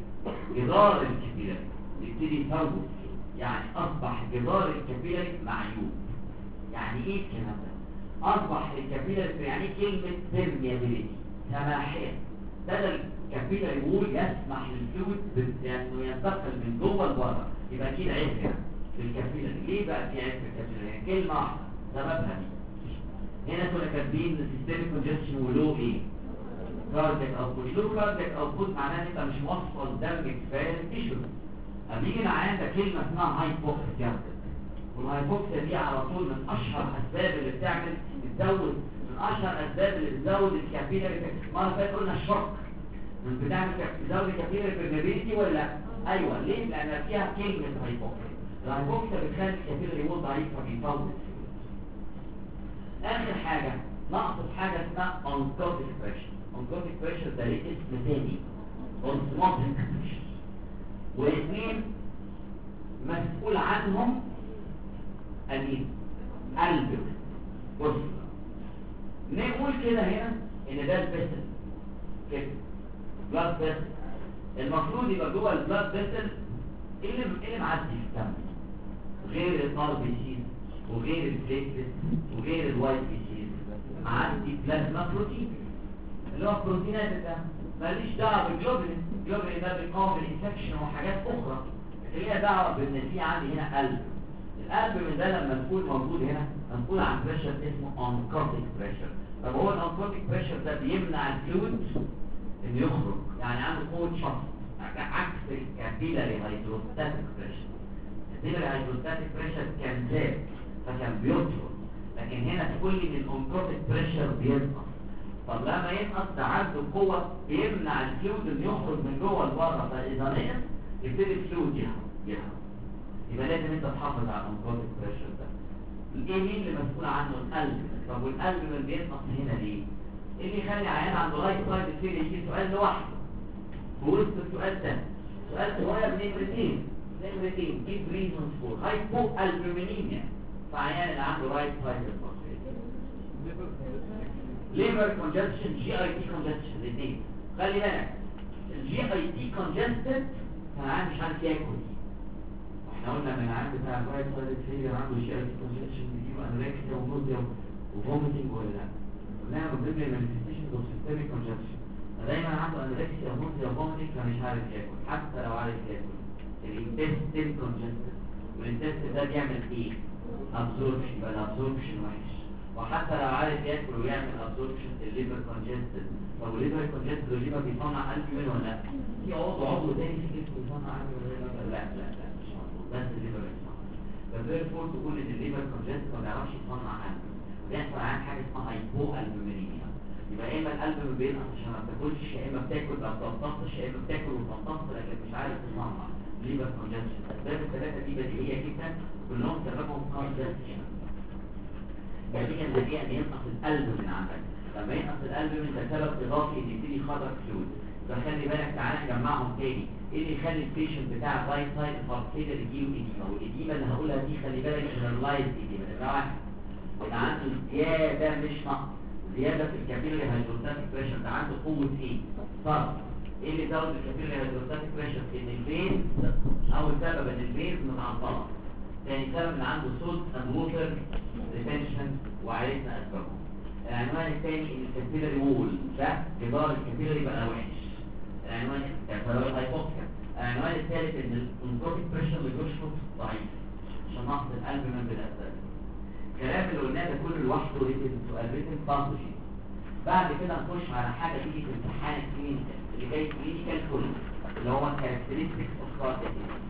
يبتدي يفوت. يعني اصبح جدار الكابيلاري معيوب. يعني ايه الكلام ده؟ اصبح الكابيلاري، يعني ايه كلمه بيرميابيليتي؟ سماحيه. بدل الكابيلاري وول يسمح للفلويد انه ينتقل من جوه لبره، يبقى اكيد عيب هنا في الكابيلاري. ليه بقى في عيب في الكابيلاري؟ كلمه واحده سببها دي. هنا كنا كاتبين سيستميك كونجكشن ولو ايه؟ كاردياك اوتبوت. لو كاردياك اوتبوت معناه ان انت مش موصل دم كفايه للتيشو. اما يجي معانا ده كلمه اسمها هايبوكسيا. والهايبوكسيا دي على طول من اشهر اسباب اللي بتزود، من اشهر اسباب اللي بتزود الكابيلاري. ما انا فاكر قلنا الشرق بتزود الكابيلاري بيرميابيليتي ولا لا؟ ايوه. ليه؟ لان فيها كلمه هايبوكسيا. الهايبوكسيا بتخلي الكابيلاري وول ضعيف فبيفوت. اخر حاجه نقص حاجه اسمها اونكوتيك بريشر. اونكوتيك بريشر ده ليه اسم تاني، اونكوتيك بريشر. والاثنين مسؤول عنهم قليل قلب. بص نقول كده هنا ان ده البسل كده بلاد بسل. المفروض يبقى جوه البلاد بسل ايه اللي معدي في الدم غير الار بي سي وغير البليتلت وغير الوايت بي سي؟ معدي بلازما بروتين اللي هو بروتينات الدم. ماليش دعوه بالجلوبولين. الجلوبولين ده بيقاوم الانفكشن وحاجات اخرى، لكن ليها دعوه بان في عندي هنا قلب. القلب من ده لما نكون موجود هنا هنقول عن بريشر اسمه اونكوتيك بريشر. طب هو الاونكوتيك بريشر ده بيمنع الفلويد انه يخرج، يعني عنده قوه شفط عكس الكابيلاري هيدروستاتيك بريشر. الكابيلاري هيدروستاتيك بريشر كان زاد فكان بيطرد، لكن هنا كل من الاونكوتيك بريشر بينقص. طب لما ينقص ده عنده قوه بيمنع الفلويد انه يخرج من جوه لبره، فاذا نقص يبتدي الفلويد يهرب. يبقى لازم انت تحافظ على الانكوتيك بريشر ده. ايه مين اللي مسؤول عنه؟ القلب. طب والقلب من بينقص هنا ليه؟ ايه اللي يخلي عيان عنده رايت سايد يصير يجي سؤال لوحده في وسط السؤال ده؟ سؤال صغير نمرتين جيب ريزونز فور هايبو البومينيميا في عيان اللي عنده رايت سايد ليفر كونجكشن، جي اي تي كونجكشن. الاثنين خلي بالك، الجي اي تي كونجستد فالعيان مش عارف ياكل. احنا قلنا من العام بتاع الرايت سايد فيلير عنده جي اي تي كونجكشن بيجيبه انوركسيا ونوزيا وفوميتنج ولا لا؟ قلناها من ضمن المانيفستيشنز اوف سيستميك كونجكشن. دايما عنده انوركسيا ونوزيا وفوميتنج فمش عارف ياكل حتى لو عارف ياكل. الانتستين كونجكشن، والانتستين ده بيعمل ايه؟ ابزوربشن. يبقى الابزوربشن وحش. وحتى لو عارف ياكل ويعمل ابزوربشن الليفر كونجستد. طب الليفر كونجستد والليفر بيصنع البومين ولا لا؟ في عضو تاني في جسمه بيصنع البومين ولا لا؟ لا بس الليفر يصنع. فبير فور تقول ان الليفر كونجستد ما بيعرفش يصنع قلب، بيحصل عن حاجه اسمها هايبو البومينيميا. يبقى يا اما القلب ما بينقص عشان ما بتاكلش، يا اما بتاكل ما بتنطقش، يا اما بتاكل وبتنطق لكن مش عارف تصنع ليفر كونجستد. الاسباب الثلاثه دي بديهيه جدا كلهم سببهم كونجستشن. نتيجه النتيجه ان ينقص القلب من عندك. لما ينقص القلب من ده سبب اضافي ان يبتدي يخرج فلويد. فخلي بالك تعالى نجمعهم تاني. ايه اللي يخلي البيشنت بتاع الرايت سايد فاركيدر يجيله اديمه؟ والاديمه اللي هقولها دي خلي بالك جنرالايز اديمه. ده واحد يبقى عنده زياده مش نقص، زياده في الكابيلاري هيدروستاتيك بريشر. ده عنده قوه ايه؟ فرق. ايه اللي زود الكابيلاري هيدروستاتيك بريشر؟ ان الفين اول سبب ان الفين متعطله. ثاني سبب ان عنده صوت اند ووتر ريتنشن وعرفنا اسبابه. العنوان الثاني ان الكابيلاري وول ده جدار الكابيلاري بقى وحش. العنوان الثالث هايبوكسيا. العنوان الثالث ان الانكوتيك بريشر اللي بيشفط ضعيف عشان نقص القلب من بالاسباب. الكلام اللي قلناه ده كله لوحده ريتن سؤال ريتن باثولوجي. بعد كده نخش على حاجه تيجي في امتحان الكلينيكال اللي جاي كلينيكال كله اللي هو كاركترستكس اوف كاردياك.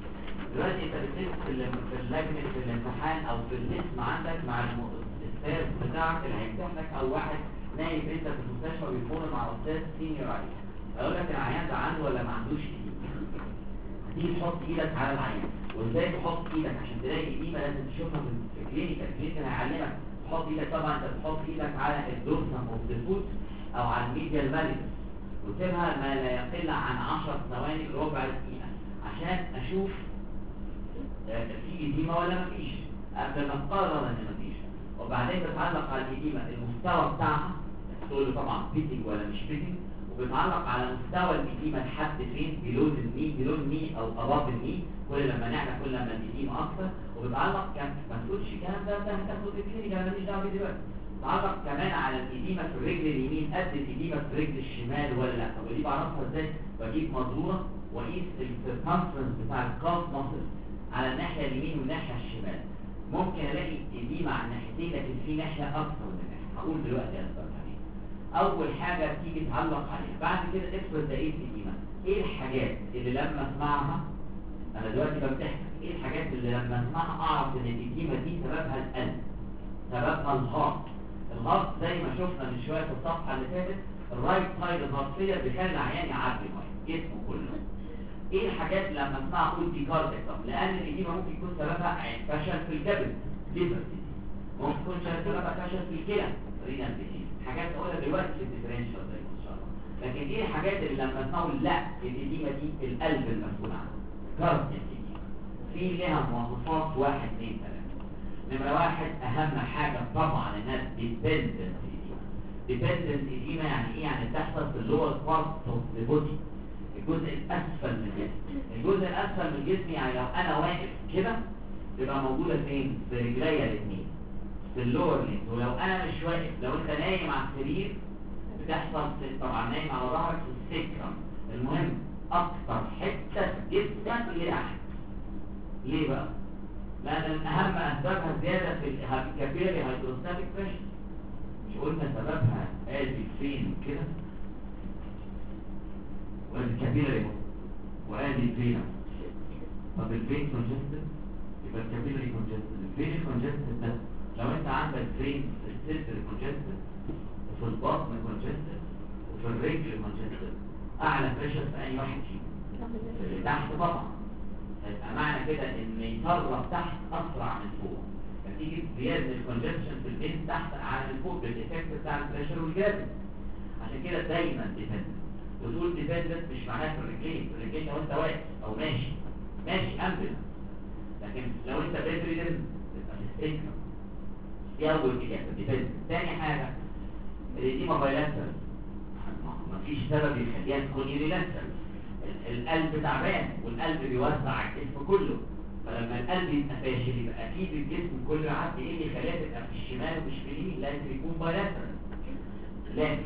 دلوقتي انت بتكتب في اللجنه في الامتحان او في الاسم عندك مع الاستاذ بتاعك اللي هيمتحن لك، او واحد نايم انت في المستشفى بيفور مع استاذ سينيور عليك، هيقول لك العيان ده عنده ولا ما عندوش ايديما. هتيجي تحط ايدك على العيان، وازاي تحط ايدك عشان تلاقي ايديما لازم تشوفها في الكلينيكال هيعلمك تحط ايدك. طبعا انت بتحط ايدك على الدورسم اوف ذا فوت او على الميديال فاليس، وتسيبها ما لا يقل عن 10 ثواني ربع دقيقه عشان اشوف في ايديما ولا مفيش، قبل ما اقرر ان مفيش. وبعدين بتعلق على الايديما المستوى بتاعها، تقول له طبعا بيتنج ولا مش بيتنج، وبتعلق على مستوى الايديما لحد فين، بلون الني او اباف الني. كل لما نعلى كل لما الايديما اكتر. وبتعلق ما تقولش الكلام ده هتاخد الكلينيك، انا ماليش دعوه بيه دلوقتي. تعلق كمان على الايديما في الرجل اليمين قد الايديما في الرجل الشمال ولا لا. طب ودي بعرفها ازاي؟ بجيب مزوره واقيس السيركمفرنس بتاع الكاف ماسل على الناحيه اليمين والناحيه الشمال. ممكن الاقي ايديما على الناحيتين لكن في ناحيه اكثر من ناحيه. هقول دلوقتي انا عليه. اول حاجه تيجي تعلق عليها، بعد كده افرض لقيت ايديما. ايه الحاجات اللي لما اسمعها، انا دلوقتي بمتحن، ايه الحاجات اللي لما اسمعها اعرف ان الايديما دي سببها القلب، سببها الهارت. الهارت زي ما شفنا من شويه في الصفحه اللي فاتت، الرايت سايد الهارت فيلر بيخلي العيان يعدي ميه جسمه كله. ايه الحاجات لما اسمعها اقول دي كاردياك؟ لان الايديما ممكن يكون سببها فشل في الكبد، ليفر ديزيز، ممكن يكون سببها فشل في الكلى، رينال ديزيز. حاجات اقولها دلوقتي في الديفرنشال زي ان شاء الله. لكن دي الحاجات اللي لما اسمعوا لا الايديما دي القلب المسؤول عنها، كاردياك ايديما. في لها مواصفات 1 2 3. نمرة 1 اهم حاجة طبعا الناس ديبندنت ايديما. ديبندنت ايديما يعني ايه؟ يعني تحصل في اللور بارت اوف ذا بودي، الجزء الاسفل من الجسم. الجزء الاسفل من الجسم يعني لو انا واقف كده تبقى موجودة فين؟ في رجليا الاثنين، في اللور لينز. ولو انا مش واقف، لو انت نايم على السرير بتحصل طبعا نايم على ظهرك في السكرم. المهم اكتر حتة في جسمك اللي تحت. ليه بقى؟ لان من اهم اسبابها زيادة في الكابيلاري هيدروستاتيك بريشر. مش قلنا سببها قلبي فين كده؟ والكابيلاري وادي الفينا. طب الفين كونجستد يبقى الكابيلاري كونجستد. الفين كونجستد ده لو انت عندك فين في السيرفر كونجستد وفي البطن كونجستد وفي الرجل كونجستد، اعلى بريشر في اي واحد فيهم اللي تحت طبعا. هيبقى معنى كده ان يصرف تحت اسرع من فوق، نتيجه زياده الكونجكشن في الفين تحت اعلى من فوق بالافكت بتاع البريشر والجاذب. عشان كده دايما ديبندنت. وتقول ديبندنت مش معناها في الرجلين لو انت واقف او ماشي امبل. لكن لو انت بيدريدن تبقى في السكر. دي اول اجابه ديبندنت. ثاني حاجه الإديمة بايلاترال، مفيش سبب يخليها تكون يونيلاترال. القلب تعبان والقلب بيوزع على الجسم كله، فلما القلب يبقى فاشل يبقى اكيد الجسم كله يعدي. ايه اللي يخليها تبقى في الشمال ومش في اليمين؟ لازم يكون بايلاترال. لكن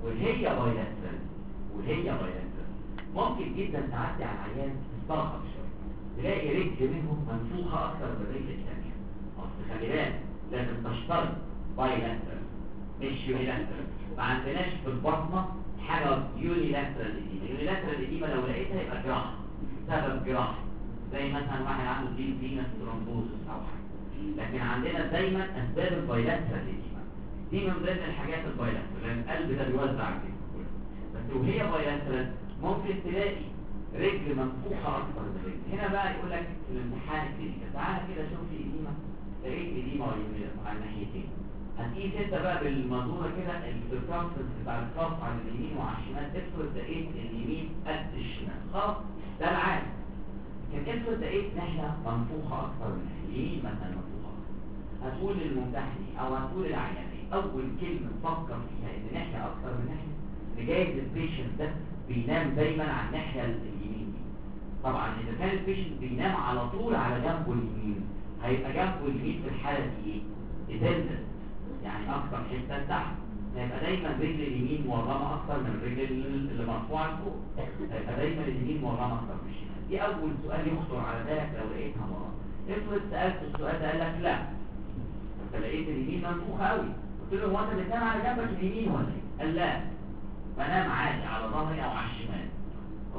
وهي بايلاترال ممكن جدا تعدي على العيان تستغرب شويه، تلاقي رجل منهم منفوخه اكتر من الرجل الثانيه. اصل خلي بالك لازم تشترط بايلاترال مش يونيلاترال. ما عندناش في البطنه حاجه يونيلاترال إديمة. يونيلاترال إديمة لو لقيتها يبقى جراحه، سبب جراحي، زي مثلا واحد عنده دي فينس ترومبوزس او حاجه. لكن عندنا دايما اسباب البايلاترال إديمة دي من ضمن الحاجات البايلاترال، لان القلب ده بيوزع الجسم كله. بس وهي بايلاترال ممكن تلاقي رجل منفوخه اكتر من رجل. هنا بقى يقول لك في الامتحان الكلينيكال تعالى كده شوف في إديمة، لقيت إديمة على الناحيتين. هتقيس انت بقى بالمنظوره كده السيركمفرنس بتاع الكف على اليمين وعلى الشمال. افرض لقيت اليمين قد الشمال، خلاص ده العادي. لكن افرض لقيت ناحيه منفوخه اكتر من ناحيه، اليمين مثلا منفوخه اكتر، هتقول للممتحن او هتقول للعيان اول كلمه تفكر فيها ان ناحيه اكتر من ناحيه، لجايز البيشنت ده بينام دايما على الناحيه اليمين دي. طبعا اذا كان البيشنت بينام على طول على جنبه اليمين، هيبقى جنبه اليمين في الحاله دي ايه؟ ديبندنت، يعني اكتر حته تحت. هيبقى دايما رجل اليمين مورمه اكتر من الرجل اللي مرفوعه لفوق، هيبقى دايما اليمين مورمه اكتر من الشمال. دي اول سؤال يخطر على بالك لو لقيتها مرة. افرض سالت السؤال ده قال لك لا انت لقيت اليمين منفوخه قوي، قلت له هو انت بتنام على جنبك اليمين ولا ايه؟ قال لا بنام عادي على ظهري او على الشمال. اقول ايوه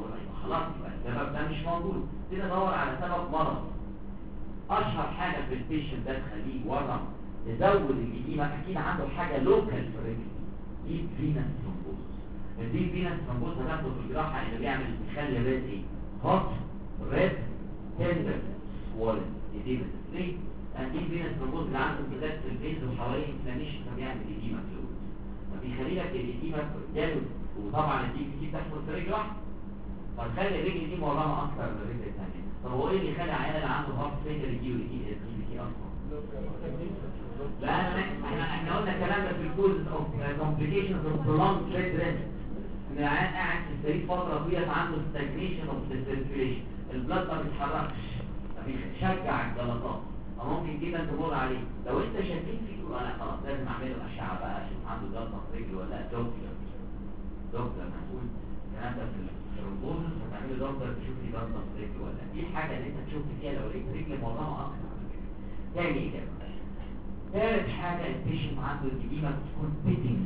خلاص يبقى السبب ده مش موجود. كده دور على سبب مرض. اشهر حاجه في البيشنت ده تخليه ورم تزود الإديمة، اكيد عنده حاجه لوكال في الرجل، دي فينس ثرومبوز. الديب فينس ثرومبوز هتاخده في الجراحه اللي بيعمل بيخلي الريد ايه؟ هوت ريد تندر سوولن إديمة. ليه؟ لان الديب فينس ثرومبوز اللي عنده امتداد في الفيز وحواليه انفلاميشن فبيعمل إديمة فلويد، فبيخلي لك الإديمة جاله. وطبعا الديب دي بتحصل في رجل واحده، فتخلي الرجل دي مورمه اكتر من الرجل الثانيه. طب هو ايه اللي يخلي العيان اللي عنده هارت فيلر يجي اصلا؟ لا احنا قلنا الكلام ده في الكوز اوف كومبليكيشنز اوف prolonged red rest، ان العيان قاعد في السرير فتره طويله عنده stagnation of the circulation، البلاد ما بيتحركش، بيشجع الجلطات، او ممكن جدا تمر عليه. لو انت شاكين فيه تقول انا خلاص لازم اعمل له اشعه بقى اشوف عنده جلطه في رجله ولا لا. دكتور هنقول الكلام ده في الثرومبوزس، هتعمله دكتور تشوف لي جلطه في رجله ولا لا. دي الحاجه اللي انت تشوف فيها لو لقيت رجل مورمه اكتر. تاني اجابه. ثالث حاجة البيشنت عنده الإديمة بتكون بيتنج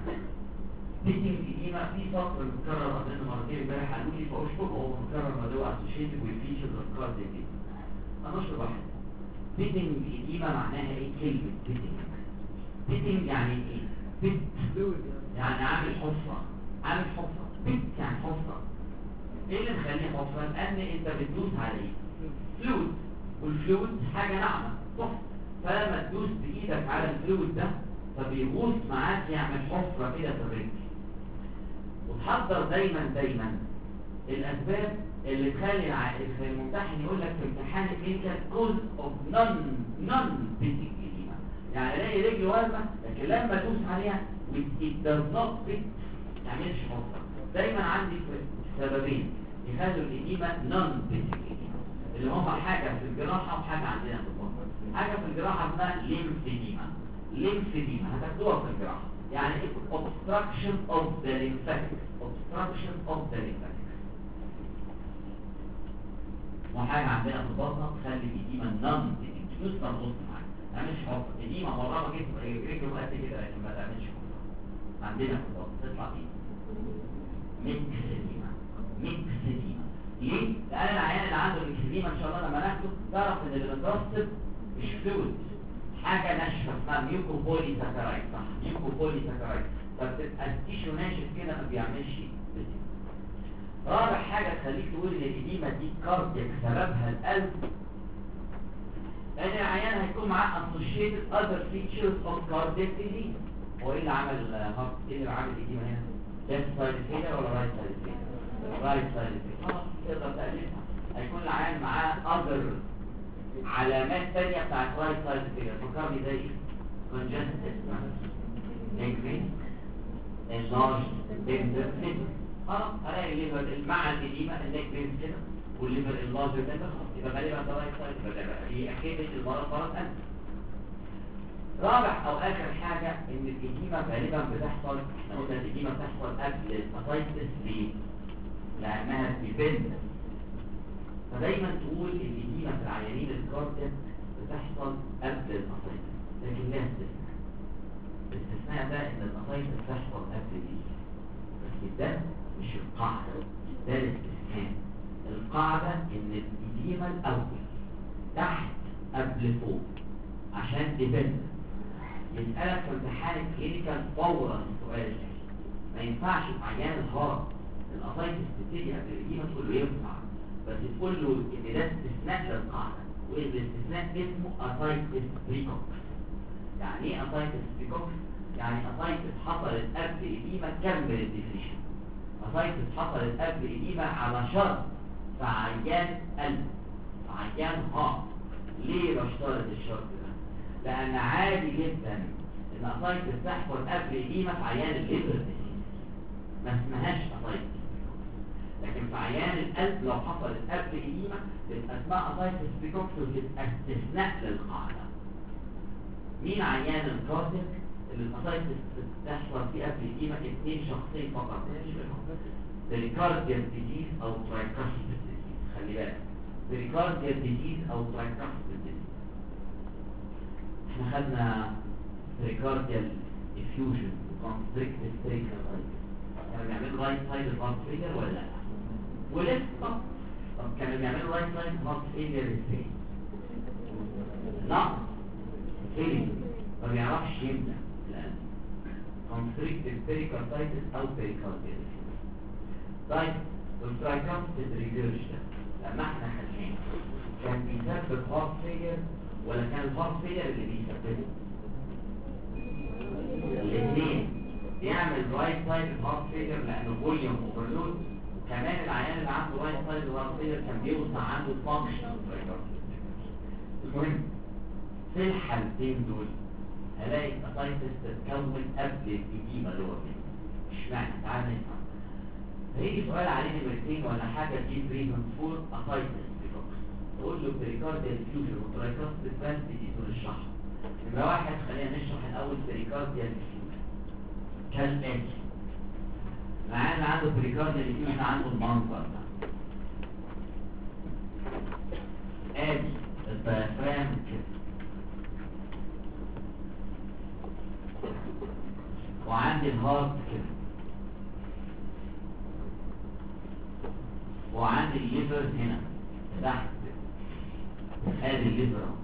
إديمة. في سطر متكرر قبلنا مرتين امبارح قالوا لي فأشطب هو متكرر ما هو associated with features of cardiac. هنشطب واحد. بيتنج إديمة معناها إيه؟ كلمة بيتنج يعني إيه؟ بيت يعني عامل حفرة. بيت يعني حفرة. إيه اللي مخليه حفرة؟ لأن أنت بتدوس على إيه؟ فلويد، والفلويد حاجة ناعمة صفر، فلما تدوس بايدك على الفلويد ده فبيغوص معاك يعمل حفرة كده في الرجل. وتحضر دايما الاسباب اللي تخلي الممتحن يقول لك في امتحان الكلينيكال كوز اوف نون بيتنج إديمة، يعني الاقي رجل ورمه لكن لما ادوس عليها الضغط ما تعملش حفرة. دايما عندي سببين يخلوا الإديمة نون بيتنج إديمة، اللي هما حاجة في الجراحة وحاجة عندنا في البطن. حاجة في الجراحة اسمها ليمفيديما هتاخدوها في الجراحة، يعني obstruction of the lymphatic. وحاجة عندنا في البطن تخلي الإديمة نون بيتنج، فلوس مربوط معاك ما تعملش حفرة. إديمة مرة جسم رجله قد كده لكن ما تعملش حفرة. عندنا في البطن تطلع ايه؟ ميكسيديما. ليه؟ لأن العيان اللي عنده الميكسيديما إن شاء الله لما ناخده تعرف إن اللي بترسب مش فلويد، حاجة ناشفة اسمها ميوكوبولي ساكرايد. صح، ميوكوبولي ساكرايد، فبتبقى التيشو ناشف كده ما بيعملش بيتنج. رابع حاجة تخليك تقول إن الإديمة دي كاردياك سببها القلب، لأن العيان هيكون معاه associated other features of cardiac disease. هو إيه اللي عمل هارت؟ إيه اللي عمل الإديمة هنا؟ left side failure ولا right side failure؟ right side failure. خلاص تقدر تقللها. هيكون العيان معاه other علامات تانية بتاعت right side failure. فكرني زي إيه؟ congested neck vein, enlarged tender liver. خلاص هلاقي الليفر مع الإديمة النيك فين كده والليفر enlarged tender، خلاص يبقى غالبا ده right side failure. دي أكيد المرض قلب. رابع او اخر حاجة ان الإديمة غالبا بتحصل، احنا قلنا الإديمة بتحصل قبل الاسايتس ليه؟ لانها ديبندنت. فدايما تقول الإديمة في العيانين الكاردياك بتحصل قبل الاسايتس، لكن لها استثناء. الاستثناء ده ان الاسايتس تحصل قبل دي، بس ده مش القاعدة، ده الاستثناء. القاعدة ان الإديمة الاول تحت قبل فوق عشان ديبندنت. يسألك في امتحان الكلينيكال فورا السؤال ده، ما ينفعش في عيان الهارت الاسايتس تبتدي قبل الإديمة تقول له ينفع، بس تقول له ان ده استثناء للقاعدة، والاستثناء اسمه اسايتس بريكوكس. يعني ايه اسايتس بريكوكس؟ يعني اسايتس حصلت قبل الإديمة كمل الديفيشن. اسايتس حصلت قبل الإديمة على شرط في عيان قلب، في عيان هارت. ليه بشترط الشرط ده؟ لأن عادي جدا إن أسايتس تحصل قبل إديمة في عيان الليفر ديزيز، ما اسمهاش أسايتس. لكن في عيان القلب لو حصلت قبل إديمة تبقى اسمها أسايتس بريكوكس، وتبقى استثناء للقاعدة. مين عيان الكاردياك اللي الأسايتس تحصل فيه قبل إديمة؟ 2 شخصين فقط مش منهم، بريكارديال ديزيز أو ترايكاسبيد ديزيز. خلي بالك، بريكارديال ديزيز أو ترايكاسبيد ديزيز. احنا خدنا بريكارديال افيوجن وكونستريكتيف بريكاردايتس، كانوا بيعملوا رايت سايد الهارت فيلر ولا لا؟ ولسه. طب كانوا بيعملوا رايت سايد هارت فيلير ازاي؟ نقص فيلير ما بيعرفش يبدا الان كونستريكتيف بيريكاردايتس او بيريكارديال. طيب والترايكاستيد ريجيرش ده لما احنا خدناه كان بيسبب هارت فيلير ولا كان الهارت فيلير اللي بيسببه؟ الاثنين. بيعمل رايت سايد هارت فيلير لانه فوليوم اوفرلود، كمان العيان اللي عنده رايت سايد هارت فيلير كان بيوسع عنده فانكشن ترايكاستيد. المهم في الحالتين دول هلاقي الاسايتس تتكون قبل الإديمة اللي هو فيه. اشمعنى؟ تعال نفهم. هيجي سؤال عليه نمرتين ولا حاجه تجيب ريزون فور اسايتس بيكوكس، تقول له بريكارديال فيوجن وترايكاستيد بس دي طول الشرح. نمره واحد خلينا نشرح الاول بريكارديال فيوجن كالاتي. العيان اللي عنده بريكارديال فيوجن عنده المنظر ده، ادي الديافرام كده وعندي الهارت كده وعندي الليفر هنا تحت، ادي الليفر اهو.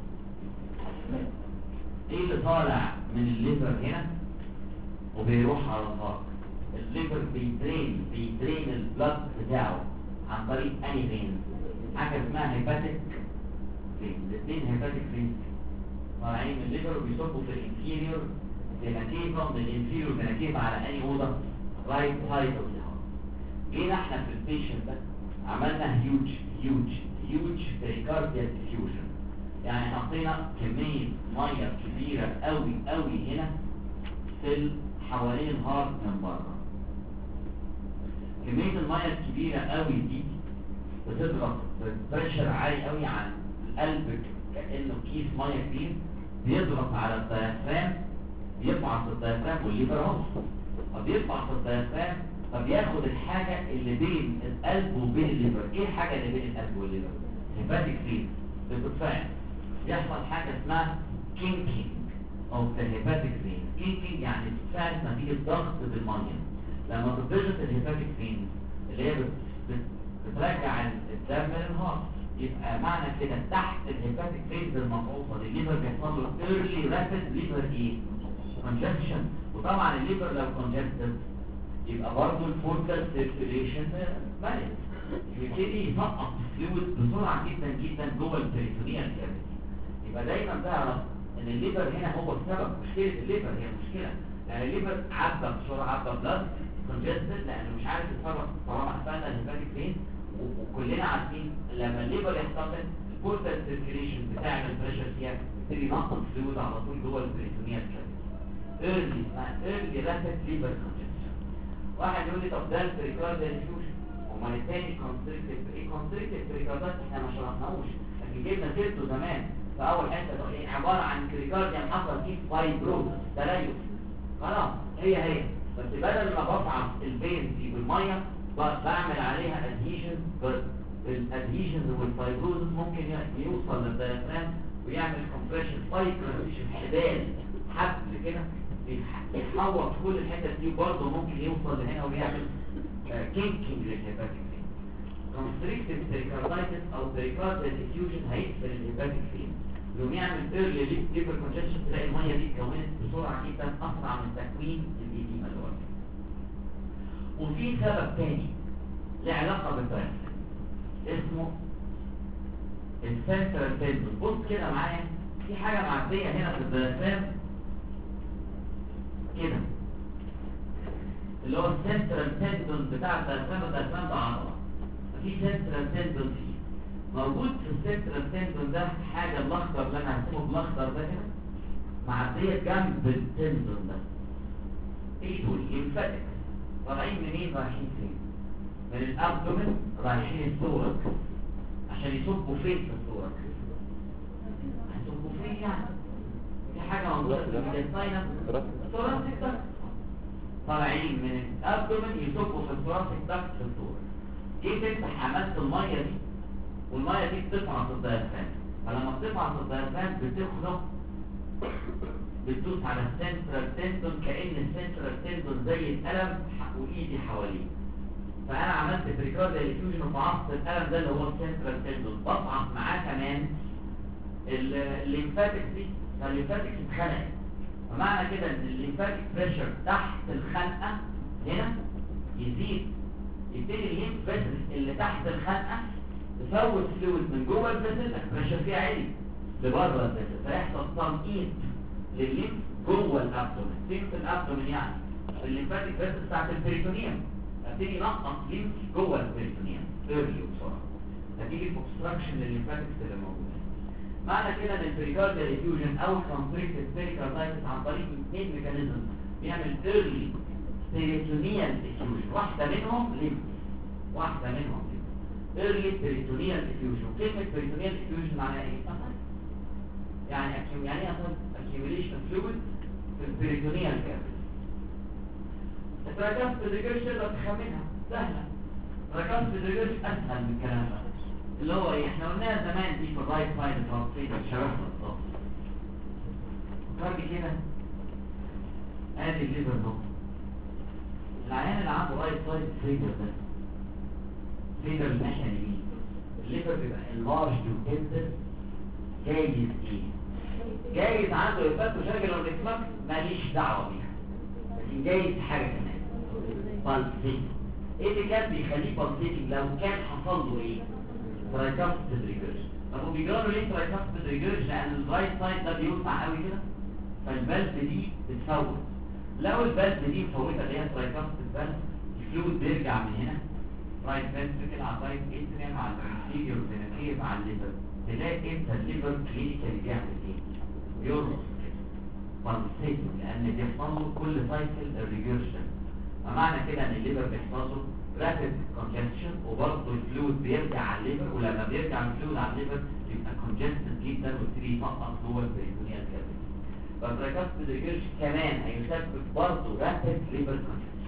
ايه اللي طالع من الليفر هنا وبيروح على الهارت؟ الليفر بيدرين البلد بتاعه عن طريق اني فين؟ حاجه اسمها هيباتيك فين. الاثنين هيباتيك فين طالعين من الليفر وبيصبوا في الانفيريور فيناكيفا، من الانفيريور فيناكيفا على اني اوضه؟ رايت سايد اوف ذا هارت. جينا احنا في البيشنت ده عملنا هيوج بريكارديال ديفيوجن، يعني حطينا كمية مية كبيرة قوي هنا في حوالين الهارت من بره. كمية المية الكبيرة قوي دي بتضغط بريشر عالي قوي عن القلب كأنه كيس مية كبير، بيضغط على الديافرام، بيفعص الديافرام والليفر اهو، بيفعص الديافرام فبياخد الحاجة اللي بين القلب وبين الليفر. ايه الحاجة اللي بين القلب والليفر؟ هيباتيك فين بتتفاعل، يحصل حاجة اسمها كينكينج او الهيباتيك فين. كينكينج يعني بتتفاعل نتيجة ضغط بالمية. لما تضغط الهيباتيك فين اللي هي بترجع الدم للهارت، يبقى معنى كده تحت الهيباتيك فين المنقوصة الليفر بيحصل له early rapid liver ايه؟ congestion. وطبعا الليفر لو congested يبقى برضه البورتال سيركيوليشن مالت، يبتدي يسقط فلويد بسرعه جدا جوه البريتونيال كافيتي. يبقى دايما تعرف ان الليفر هنا هو السبب. مشكله الليفر هي مشكله لان الليفر عدى بسرعه، عدى بلاد كونجستد لانه مش عارف يتصرف طالما قفلنا الهيباتيك فين. وكلنا عارفين لما الليفر يحتفل البورتال سيركيوليشن بتاع البريشر فيها يبتدي ينقط فلويد على طول جوه البريتونيال كافيتي. ايرلي رابيد ليفر كونجستد. واحد يقول لي طب ده البريكارديال ديفيوجن، امال الثاني كونستريكتيف. ايه كونستريكتيف بريكاردايتس؟ احنا ما شرحناهوش لكن جبنا سيرته زمان في اول حته. تقول ايه؟ عباره عن بريكارديال حصل فيه فايبروز تليف. خلاص هي بس بدل ما بفعص الفين دي بالميه بعمل عليها ادهيشن. بس الادهيشنز والفايبروز ممكن يوصل للديافرام ويعمل كومبريشن فايبروز حبل كده يحوط كل الحته دي، وبرضه ممكن يوصل لهنا ويعمل كينكينج للهيباتيك فين. كونستريكتيف بريكاردايتس او بريكارديال ديفيوجن هيقفل الهيباتيك فين، يقوم يعمل ايرلي ليفر كونجكشن، تلاقي الميه دي اتكونت بسرعه جدا اسرع من تكوين الايديما اللي ورا. وفي سبب تاني له علاقه بالدايفرام اسمه السنترال تندون. بص كده معايا، في حاجه معديه هنا في الدايفرام كده اللي هو السنترال تندون بتاع الدايفرام. الدايفرام ده عضله، في سنترال تندون فيه موجود. في السنترال تندون ده حاجه الاخضر اللي انا هسمه بالاخضر ده كده معديه جنب التندون ده. ايه دول؟ ليمفاتيك طالعين منين رايحين فين؟ من الابدومن رايحين الثورك عشان يصبوا فين في الثورك؟ هيصبوا فين يعني؟ في حاجه موجوده في الانتستاينم الثوراسيك داكت، طالعين من الابدومن يصبوا في الثوراسيك داكت في الثورك. جيت انت حملت الميه دي والميه دي بتفعص الدايفرام، فلما بتفعص الدايفرام بتخنق، بتدوس على السنترال تندون كأن السنترال تندون زي القلم وايدي حواليه. فانا عملت بريكارديال افيوجن وضعفت الالم ده اللي هو السنترال تندون، بضعف معاه كمان الليمفاتيك دي، فالليمفاتيك اتخنقت. فمعنى كده ان الليمفاتيك بريشر تحت الخنقه هنا يزيد، يبتدي الليمف فيسل اللي تحت الخنقه تفوت فلويد من جوه الفيسل، البريشر فيها عالي لبره الفيسل، فيحصل تنقيط للليمف جوه الابدومين. فين في الابدومين؟ يعني الليمفاتيك فيسل بتاعت البريتونيوم، ابتدي نقص ليمف جوه البريتونيوم ايرلي وبسرعه، نتيجه اوبستراكشن للليمفاتيكس اللي موجوده. معنى كده ان البريكارديال افيوجن او كونستريكتد بيريكاردايتس عن طريق اثنين ميكانيزم بيعمل ايرلي بيريتونيال افيوجن، واحده منهم ليمف، واحده منهم ايرلي بيريتونيال افيوجن. كلمه بيريتونيال افيوجن معناها ايه؟ يعني ايه اصلا accumulation fluid في البريتونيال كافيتي. التراكمات بالريجرش تقدر تخمنها سهله، التراكمات بالريجرش اسهل من الكلام ده اللي هو ايه؟ احنا قلناها زمان دي في الرايت سايد الفرنسيه شرحنا بالظبط. فكرت كده ادي الليفر نوت، العيان اللي عنده رايت سايد فيجر ده فيجر الناحيه اليمين، الليفر بيبقى اللارج يوتنسل جايز ايه؟ جايز عنده يبقى مشاكل لو الاسمك ماليش دعوه بيها، لكن جايز حاجه كمان بالسيتنج. ايه اللي كان بيخليه بالسيتنج؟ لو كان حصل له ايه؟ ترايكاستيد ريجرش. طب هو بيجرى له ليه ترايكاستيد ريجرش؟ لان الرايت سايد ده بيوسع قوي كده، فالبلب دي بتفوت. لو البلب دي مفوته اللي هي ترايكاستيد بلب، الفلويد بيرجع من هنا رايت فنتريكل على الرايت اتريم على الانفيريور فينتريكل على الليفر، تلاقي انت الليفر كلينيكالي بيعمل ايه؟ بيرقص كده بالسيتنج، لان بيحصل له كل سايكل الريجرشن. فمعنى كده ان الليفر بيحصل له رابيد كونجكشن، وبرضه الفلويد بيرجع على الليفر، ولما بيرجع الفلويد على الليفر يبقى كونجستد جدا ويبتدي يفقط جوه البريتونيال كافيتي. فالتراكاستيد ريجرش كمان هيسبب برضه رابيد ليفر كونجكشن.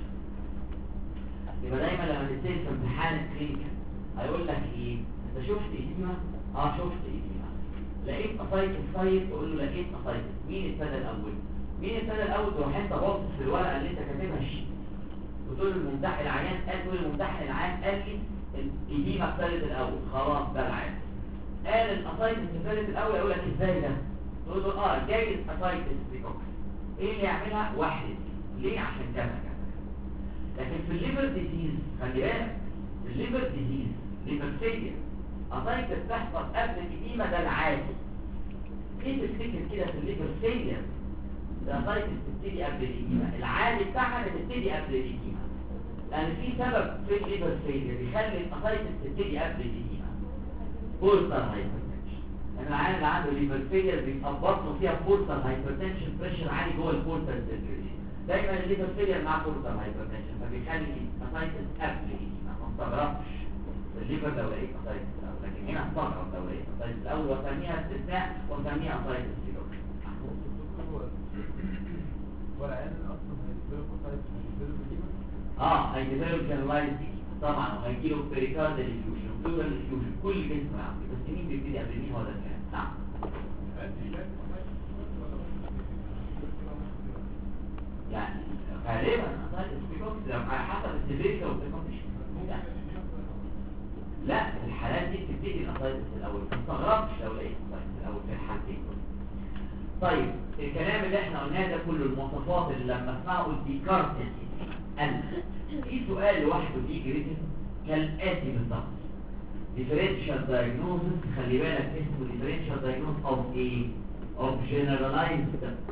يبقى دايما لما تتسال في امتحان الكلينيكال هيقول لك ايه؟ انت شفت ايديما؟ شفت ايديما. لقيت اسايتس سايت؟ تقول له لقيت اسايتس. مين ابتدى الاول؟ مين ابتدى الاول؟ تروح انت باصص في الورقه اللي انت كاتبها الشيت وتقول الممتحن العيان قال، تقول الممتحن العيان قال لي الايديما ابتدت الاول، خلاص ده العيان. قال الاسايتس ابتدت الاول، اقول لك ازاي ده؟ تقول له جايز اسايتس بيكوكس. ايه اللي يعملها؟ واحد. ليه؟ عشان كذا كذا. لكن في الليفر ديزيز خلي بالك، في الليفر ديزيز ليفر فيلير اسايتس بتحصل قبل الإديمة، ده العادي. ايه تفتكر كده في الليفر فيلير الاسايتس بتبتدي قبل الإديمة؟ العادي بتاعها بتبتدي قبل الإديمة، لان في سبب في الليفر فيلير بيخلي الاسايتس تبتدي قبل الإديمة، بورتال هايبرتنشن. لان العيان اللي عنده ليفر فيلير بيتظبط له فيها بورتال هايبرتنشن، بريشر عالي جوه البورتال سيركيوليشن. دايما الليفر فيلير مع بورتال هايبرتنشن، فبيخلي الاسايتس قبل الإديمة. ما تستغربش الليفر لو لقيت اسايتس الاول، لكن هنا استغرب لو لقيت اسايتس الاول وسميها استثناء وسميها اسايتس سيلوك. هو العيان اصلا هيديله اسايتس هيديله إديمة؟ هيديله جنرالايز طبعا، وهيجيله بيريكارديال افيوجن وبلورال افيوجن، كل جسم عنده. بس مين بيبتدي قبل مين؟ هو ده الكلام. نعم. يعني غالبا اسايتس بيكوكس لو على حسب السيفيريتي والبيكوكس. لا، في الحالات دي بتبتدي الاسايتس الاول، ما تستغربش لو لقيت اسايتس الاول في الحالتين. طيب الكلام اللي احنا قلناه ده كله، المواصفات اللي لما اسمعه قلت دي كارتن في سؤال لوحده بيجي ريتم كالاتي بالظبط. differential diagnosis، خلي بالك اسمه differential diagnosis of ايه؟ of generalized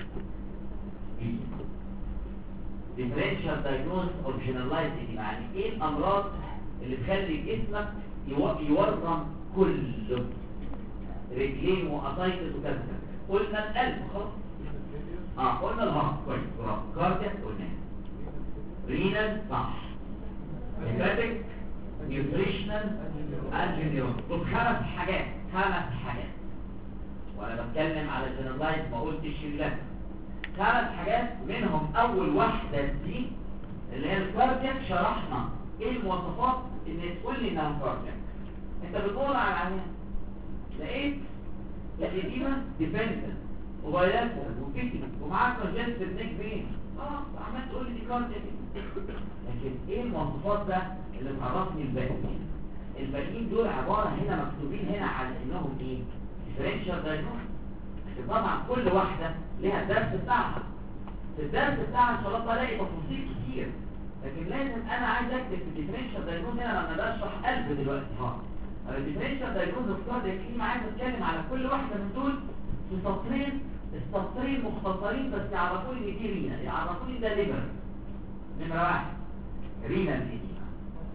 differential diagnosis of generalized edema. يعني ايه الامراض اللي تخلي جسمك يورم كله، رجلين واسايتس وكذا كذا. قلنا القلب خلاص، قلنا الهارت كويس، كاردياك قلنا، رينال صح، هيباتيك، نيوتريشنال، انجينيرون. دول 5 حاجات، 5 حاجات. وانا بتكلم على جنرالايز ما قلتش اللازم. 5 حاجات منهم اول واحده دي اللي هي الكاردياك. شرحنا ايه المواصفات اللي تقول لي انها كاردياك. انت بتدور على العيان، لقيت الإديمة ديبندنت وبايلاترال وكتب ومعاك كونجستيف نيك بين خلاص عمال تقول لي دي كاردياك. لكن ايه المواصفات ده اللي تعرفني الباقيين؟ الباقيين دول عباره هنا مكتوبين هنا على انهم ايه؟ ديفرنشال دايجنوستس. طبعا كل واحده ليها الدرس بتاعها. في الدرس بتاعها ان شاء الله الاقي تفاصيل كتير، لكن لازم انا عايز اكتب في الديفرنشال دايجنوز هنا لما بشرح قلب دلوقتي ها. الديفرنشال دايجنوز اوف كاردياك ايديما عايز اتكلم على كل واحده من دول في سطرين، السطرين مختصرين بس يعرفوا لي دي رينا، يعرفوا لي ده ليفر. نمره واحد رينا الايديما.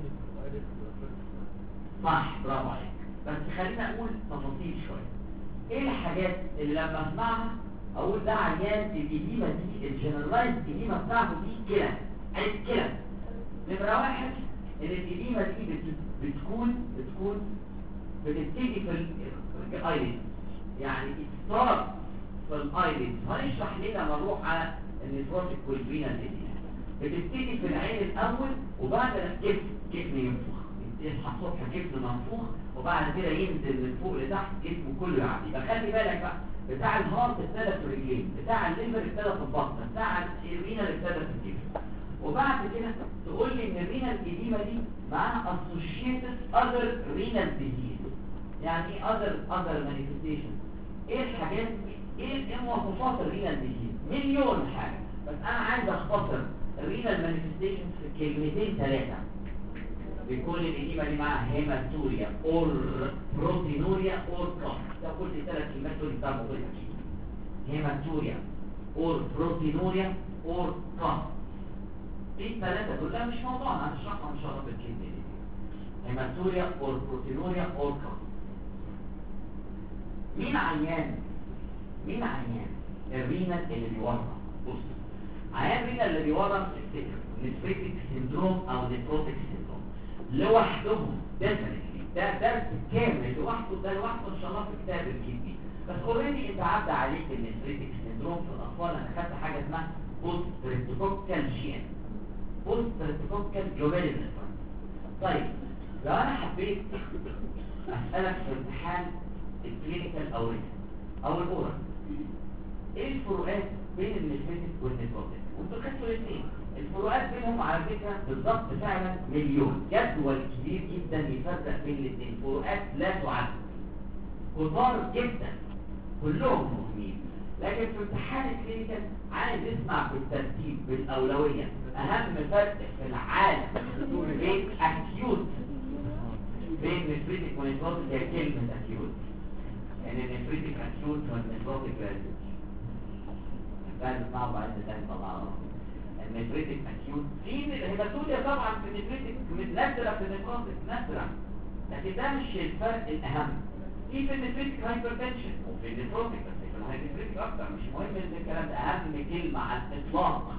صح برافو عليك، بس خلينا اقول تفاصيل شويه. ايه الحاجات اللي لما اسمعها اقول ده عيان الايديما دي الجنرالايز ايديما بتاعته دي كده عايز كده. نمره واحد ان الايديما دي بتكون بتبتدي في الايليد، يعني اضطراب في الايليد. هنشرح ليه لما نروح على النيفروتيك والفينال ايديما. بتبتدي في العين الاول وبعد الجفن ينفخ، يصحى الصبح جفن منفوخ وبعد كده ينزل من فوق لتحت جسمه كله يعدي. يبقى خلي بالك بقى بتاع الهارت ابتدى في الرجلين، بتاع الليفر ابتدى في البطن، بتاع الرينال ابتدى في الجسم. وبعد كده تقول لي ان الرينال ايديما دي معاها associated other renal disease. يعني ايه other manifestation؟ ايه الحاجات ايه مواصفات الرينال ديزيز؟ مليون حاجه، بس انا عايز اختصر الرينال مانيفستيشن في كلمتين ثلاثه. بيكون الايديما دي معاها هيماتوريا اور بروتينوريا اور كاف. ده كل ثلاث كلمات دول بتاعهم كل اكيد. هيماتوريا اور بروتينوريا اور كاف. دي الثلاثه دول لا مش موضوعنا، هنشرحها ان شاء الله بالكلمه دي. هيماتوريا اور بروتينوريا اور كاف. مين عيان الرينال اللي بيورم؟ بص، عيان الرينال اللي بيورم نفريتك سيندروم او نيفروتيك سيندروم لوحدهم ديفينتلي ده درس كامل لوحده، ده لوحده ان شاء الله في كتاب الكيمي. بس اوريدي انت عدى عليك النفريتك سيندروم في الاطفال. انا خدت حاجه اسمها بوست بريتوكوكال جين، بوست بريتوكوكال جلوبالين. طيب لو انا حبيت اسالك في امتحان الكلينيكال او الاورال، ايه الفروقات بين النفريتك والنيفروتيك؟ وانتوا خدتوا الاثنين. الفروقات بينهم على فكره بالظبط فعلا مليون، جدول كبير جدا يفرق بين الاثنين، فروقات لا تعد، كتار جدا كلهم مهمين. لكن في امتحان الكلينيكال عايز اسمع بالترتيب بالاولويه اهم فرق في العالم بين اكيوت بين نفريتك ونيفروتيك هي كلمه اكيوت. يعني النفريتك اكيوت والنيفروتيك جراديوت. بعد نسمعه بعد تاني طبعا. النفريتك اكيوت في الهيماتوريا طبعا في النفريتك نادره، في النيفروتيك نادره، لكن ده مش الفرق الاهم. في النفريتك هايبرتنشن وفي النيفروتيك، بس في الهايبرتنشن اكتر. مش مهم ان الكلام ده، اهم كلمه على الاطلاق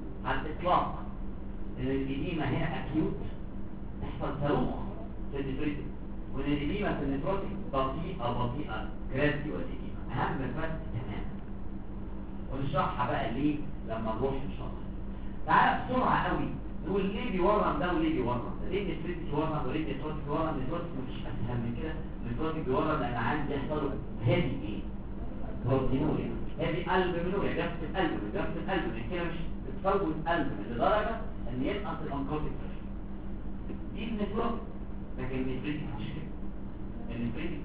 ان الايديما هنا اكيوت تحصل صاروخ في النفريتك، وان الايديما في النيفروتيك بطيئه جراديوال ايديما. اهم فرق تماما، ونشرحها بقى ليه لما نروح ان شاء الله. تعالى بسرعه قوي نقول ليه بيورم ده وليه بيورم ده، ليه النفريتك بيورم وليه النيفروتيك بيورم. النيفروتيك مفيش اسهل من كده. النيفروتيك بيورم لان عندي يحصل هيدي ايه؟ بروتينوريا، هيدي البومينوريا، ضغط القلب كده مش بتفوت قلب لدرجه ان ينقص الانكوتيك بريشر. دي النيفروتيك. لكن النفريتك مش كده، النفريتك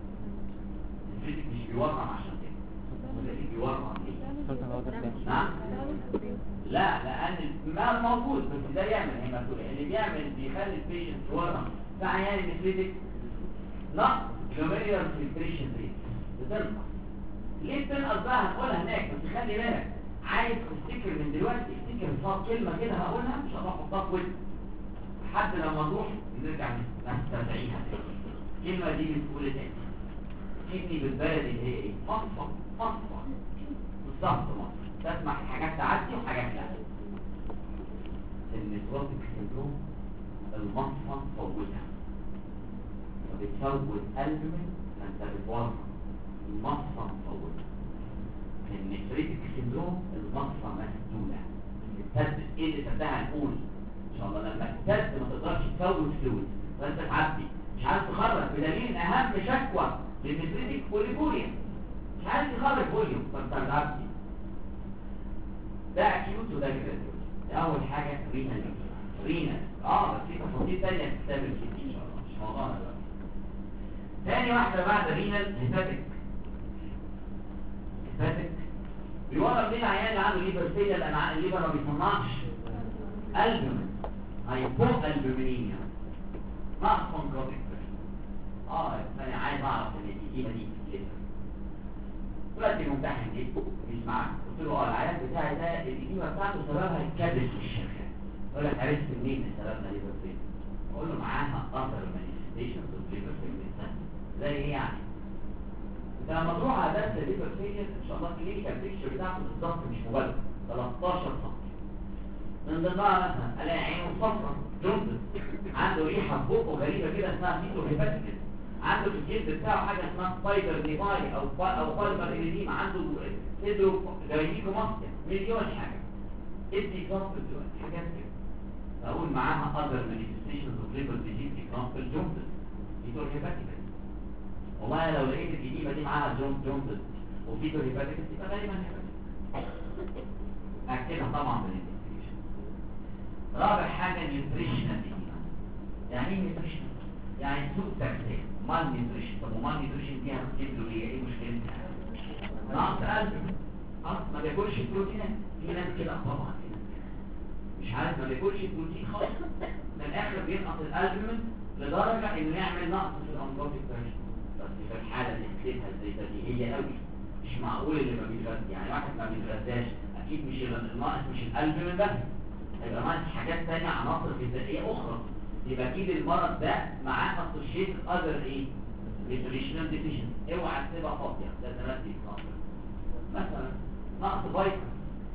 مش بيورم عشان كده. النفريتك بيورم ليه؟ نعم؟ لا لان ما موجود، بس ده يعمل هيماتوريا. اللي بيخلي البيشنت يورم في عيان النفريتك نقص جلوميرولار فلتريشن ريت، بتنقص. ليه بتنقص بقى؟ هنقولها هناك، بس خلي بالك عايز تفتكر من دلوقتي، افتكر صار كلمه كده هقولها ان شاء الله احطها في ودنك لحد لما نروح نرجع نسترجعيها. الكلمه دي بتقول ايه؟ كلمه بالبلد اللي هي ايه؟ فصفص بالظبط. تسمع حاجات تعدي وحاجات لا. النيفروتيك سيندروم المصفى فوتها، فبتفوت البومين فانت بتورم، المصفى مفوتها. النفريتك سيندروم المصفى مسدوده، التد ايه اللي سدها هنقول ان شاء الله. لما التد ما تقدرش تفوت فلويد فانت تعبي مش عارف تخرج، بدليل ان اهم شكوى للنفريتك بوليبوريا. مش عارف يخرج فوليوم فبتعرفش. ده اكيوت وده جراديوال. اول حاجه رينال بس في تفاصيل ثانيه في كتاب الكتاب ان شاء الله مش موضوعنا دلوقتي. ثاني واحده بعد رينال هيباتيك بيورم ليه العيان اللي عنده ليبر فيلير لان الليبر ما بيصنعش البومين هايبو البومينيميا نقص كونكروتيك. انا عايز اعرف الإجابة دي في الليبر. دلوقتي الممتحن جه بيسمعك قلت له العيان بتاعي ده الإجابة بتاعته سببها الكبد في الشركة. يقول لك عرفت منين سببنا ليبر فيلير؟ اقول له معاها اثر مانيفستيشنز اوف ليبر فيلير. زي ايه يعني؟ انت لما تروح على درس الليبر فيلير ان شاء الله الكلينيكال بيكتشر بتاعته بالظبط مش مبالغ 13 سم. من ضمنها مثلا الاقي عينه صفرا جندس، عنده ريحه في بقه غريبه كده اسمها فيتو هيباتيكس، عنده في الجلد بتاعه حاجه اسمها سبايدر ديفاي او بالمر اريديما، عنده صدره جاينيكوماستيا، مليون حاجه. ادي اكزامبل دلوقتي حاجات كده اقول معاها اذر مانيفستيشنز اوف ليبر ديزيز اكزامبل جندس فيتو هيباتيكس. والله لو لقيت الجديمه دي معاها جندس وفيتو هيباتيكس يبقى غالبا هيباتيكس. اكدها طبعا بالانفستيجيشن. رابع حاجه نيوتريشنال. يعني ايه نيوتريشن؟ يعني سوء تغذيه، مال نيوتريشن. طب ومال نيوتريشن دي هتجيب له ايه مشكلتها؟ نقص قلب، ما بياكلش بروتينات. في ناس كده طبعا مش عارف ما بياكلش بروتين خالص، من الاخر بينقص الالبومين لدرجه انه يعمل نقص في الامراض الثانيه. بس في الحاله اللي حسيتها زي دي هي قوي، مش معقول اللي ما بيتغذى. يعني واحد ما بيتغذاش اكيد مش الناقص مش الالبومين بس، هيبقى ناقص حاجات ثانيه عناصر غذائيه اخرى. يبقى اكيد المرض ده معاه اسوشيت اذر ايه؟ نيوتريشنال ديفيشن. اوعى تسيبها فاضيه، لازم ادي مثلا نقص فيتامين،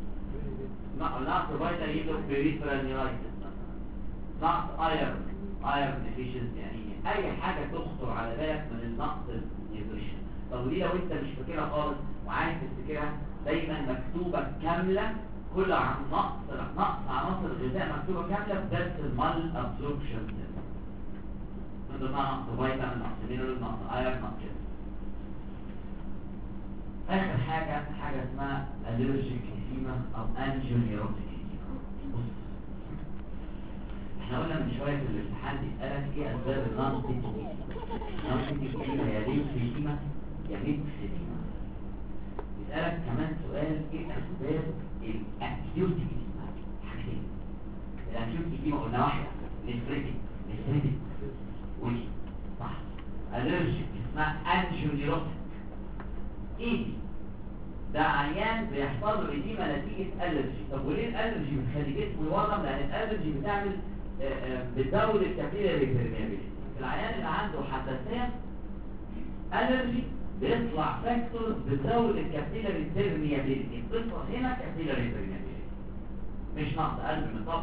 نقص فيتامين يدرك بريفرال نيرايتس مثلا، نقص ايرون ديفيشنسي. يعني اي حاجه تخطر على بالك من النقص النيوتريشن. طب ودي لو انت مش فاكرها خالص وعايز تفتكرها دايما مكتوبه كامله، كل نقص عناصر الغذاء مكتوبه كامله في درس المال ابزوربشن. من ضمنها نقص فيتامين، نقص مينرال، نقص ايرون، نقص كده. اخر حاجه اسمها الرجيك ايديما او انجيونيروتيك ايديما. بص احنا قلنا من شويه في الامتحان بيسالك ايه اسباب النانسيتيك ايديما؟ يا ليك ايديما يا ليك ايديما. بيسالك كمان سؤال ايه اسباب الاكيوتيك ايديما؟ حاجتين. الاكيوتيك ايديما قلنا واحده نفريتك ودي صح. الرجيك اسمها انجيونيروتيك. ايه ده؟ عيان بيحصل له ايديما نتيجه الرجي. طب وليه الالرجي بتخلي جسمه يورم؟ لان الالرجي بتعمل بتزود الكابيلاري بيرميابيليتي. العيان اللي عنده حساسيه الرجي بيطلع فاكتورز بتزود الكابيلاري بيرميابيليتي. بتطلع هنا كابيلاري بيرميابيليتي مش نقص قلب من طب.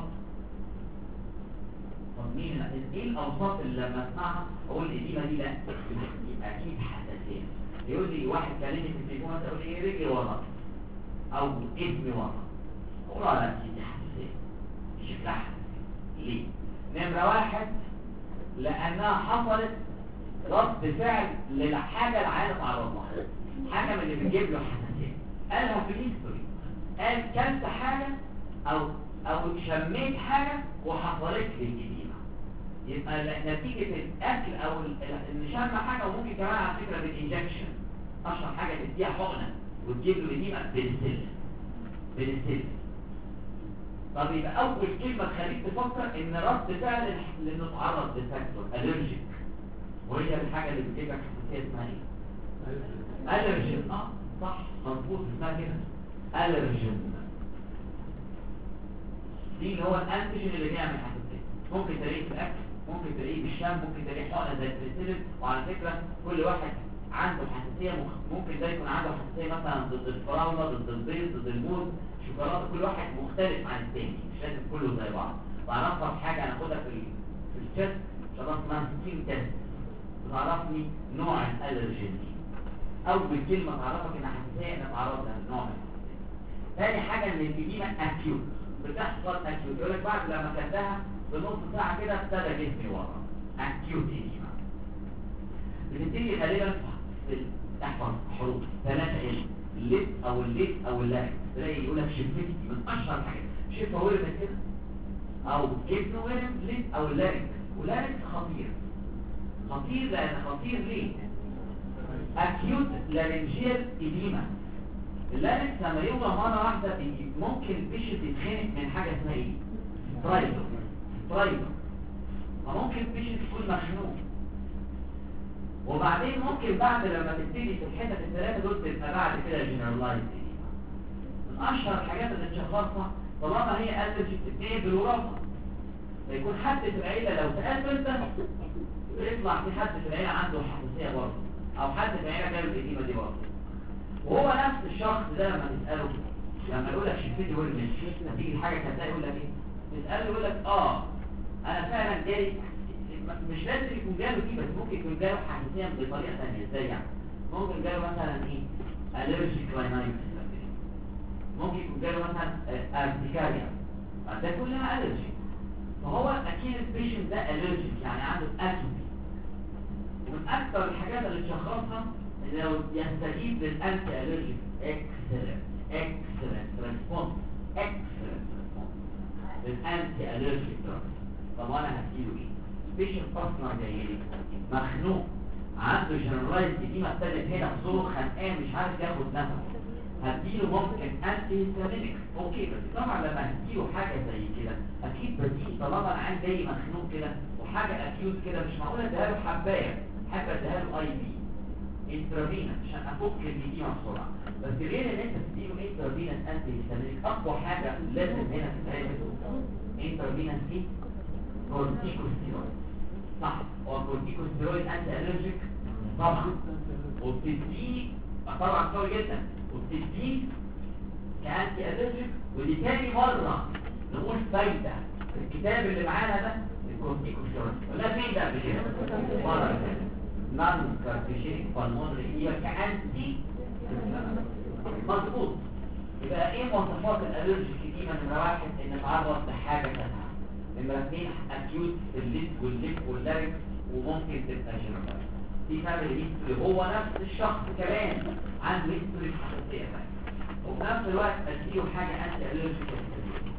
طب مين ايه الاوصاف اللي لما اسمعها اقول الايديما دي؟ لا اكيد حساسيه. يقول لي واحد كلمني في التليفون تقول لي رجلي ورا او اسمي ورا، اقول له لا دي حساسيه، دي شكلها حساسيه. ليه؟ نمره واحد لانها حصلت رد فعل للحاجه اللي عايز اتعرض لها، حاجه من اللي بتجيب له حساسيه قالها في الهيستوري، قال كلت حاجه او شميت حاجه وحصلت لي الإديمة. يبقى نتيجه الاكل او ان شم حاجه. وممكن كمان على فكره بالانجكشن، اشهر حاجه تديها حقنه وتجيب له إديمة بنسلين. طب يبقى اول كلمه تخليك تفكر ان رد فعل لانه اتعرض لفاكتور الرجيك، وهي الحاجه اللي بتجيب لك حساسيه اسمها ايه؟ الرجين. صح مظبوط اسمها كده الرجين. دي اللي هو الانتيجين اللي بيعمل حساسيه. ممكن تلاقيه في الاكل، ممكن تلاقيه بالشم، ممكن تلاقيه حقنه زي البنسلين. وعلى فكره كل واحد عنده حساسيه ممكن ده يكون عنده حساسيه مثلا ضد الفراوله، ضد البيض، ضد الموز، الشوكولاته. كل واحد مختلف عن الثاني، مش لازم كله زي بعض. وهنفرض حاجه هناخدها في التست ان شاء الله اسمها سكين تيست، بتعرفني نوع الالرجين. اول كلمه تعرفك ان حساسيه ان اتعرض لنوع من الحساسيه. ثاني حاجه ان الإديمة اكيوت بتحصل اكيوت. يقول لك بعد لما كلتها بنص ساعه كده ابتدى جسمي ورم. اكيوت إديمة بتبتدي غالبا في احفظ حروف 3 ال الليت او الليت او اللارنكس. تلاقي يقول لك شفتي من اشهر الحاجات، شفه ورمت كده او جبن ورم ليت او اللارنكس. واللارنكس خطير، خطير لان خطير ليه؟ اكيوت لارنجيال اديما. اللارنكس لما يوجد مره واحده ممكن البيشنت يتخنق من حاجه اسمها ايه؟ سترايدر. فممكن البيشنت يكون مخنوق، وبعدين ممكن بعد لما تبتدي في الحتت الثلاثه دول تبقى بعد كده جنرالايز. من اشهر الحاجات اللي تشخصها طالما هي الرجي بتتنقل بالوراثه، فيكون حد في العيله لو سالت انت يطلع في حد في العيله عنده حساسيه برضه، او حد في العيله جاله الاديمه دي برضه. وهو نفس الشخص ده لما تساله، لما يقول لك شفتي ورمت نتيجه حاجه كذا، يقول لك ايه؟ تساله يقول لك انا فعلا جالي، مش لازم يكون جاله دي، بس ممكن يكون جاله حساسيه بطريقه ثانيه. ازاي يعني؟ ممكن جاله مثلا ايه؟ الرجيك راينايتس، ممكن يكون جاله مثلا ارتكاريا، ده كلها الرجي. فهو اكيد البيشنت ده الرجيك، يعني عنده اتوبي. ومن اكثر الحاجات اللي تشخصها ان لو يستجيب للانتي الرجيك اكسلنت ريسبونس للانتي الرجيك دراج. طب انا هديله ايه؟ البيشنت اصلا جاي لي مخنوق، عنده جنرالايز اديما ابتدت هنا في زوره، خانقان مش عارف ياخد نفسه، هديله ممكن انتي هيستامينكس. اوكي، بس طبعا لما هديله حاجه زي كده اكيد بديل، طالما العيان جاي مخنوق كده وحاجه اكيوت كده، مش معقول اديها له حبايه، اديها له اي بي انترافينا عشان افك الاديمه بسرعه. بس غير ان انت تديله انترافينا انتي هيستامينكس، اقوى حاجه لازم هنا تتعمل انترافينا ايه؟ كورتيكوستيرويد. صح، هو الكورتيكوستيرويد انتي الرجيك طبعا، وبتديه طبعا قوي جدا، وبتديه كأنتي الرجيك. ودي تاني مرة نقول فايدة في الكتاب اللي معانا ده الكورتيكوستيرويد. ولا فين ده قبل كده؟ مرة نان كارتيشيك بالمونري هي كأنتي مظبوط. يبقى ايه مواصفات الالرجيك دي؟ نمرة واحد ان تعرض لحاجة تانية، نمرة اثنين اكيوت الليد والليد واللاركس، وممكن تبقى جنرال. دي فاميلي هيستوري، هو نفس الشخص كمان عنده هيستوري حساسية، وفي نفس الوقت اديله حاجة انتي الرجيك.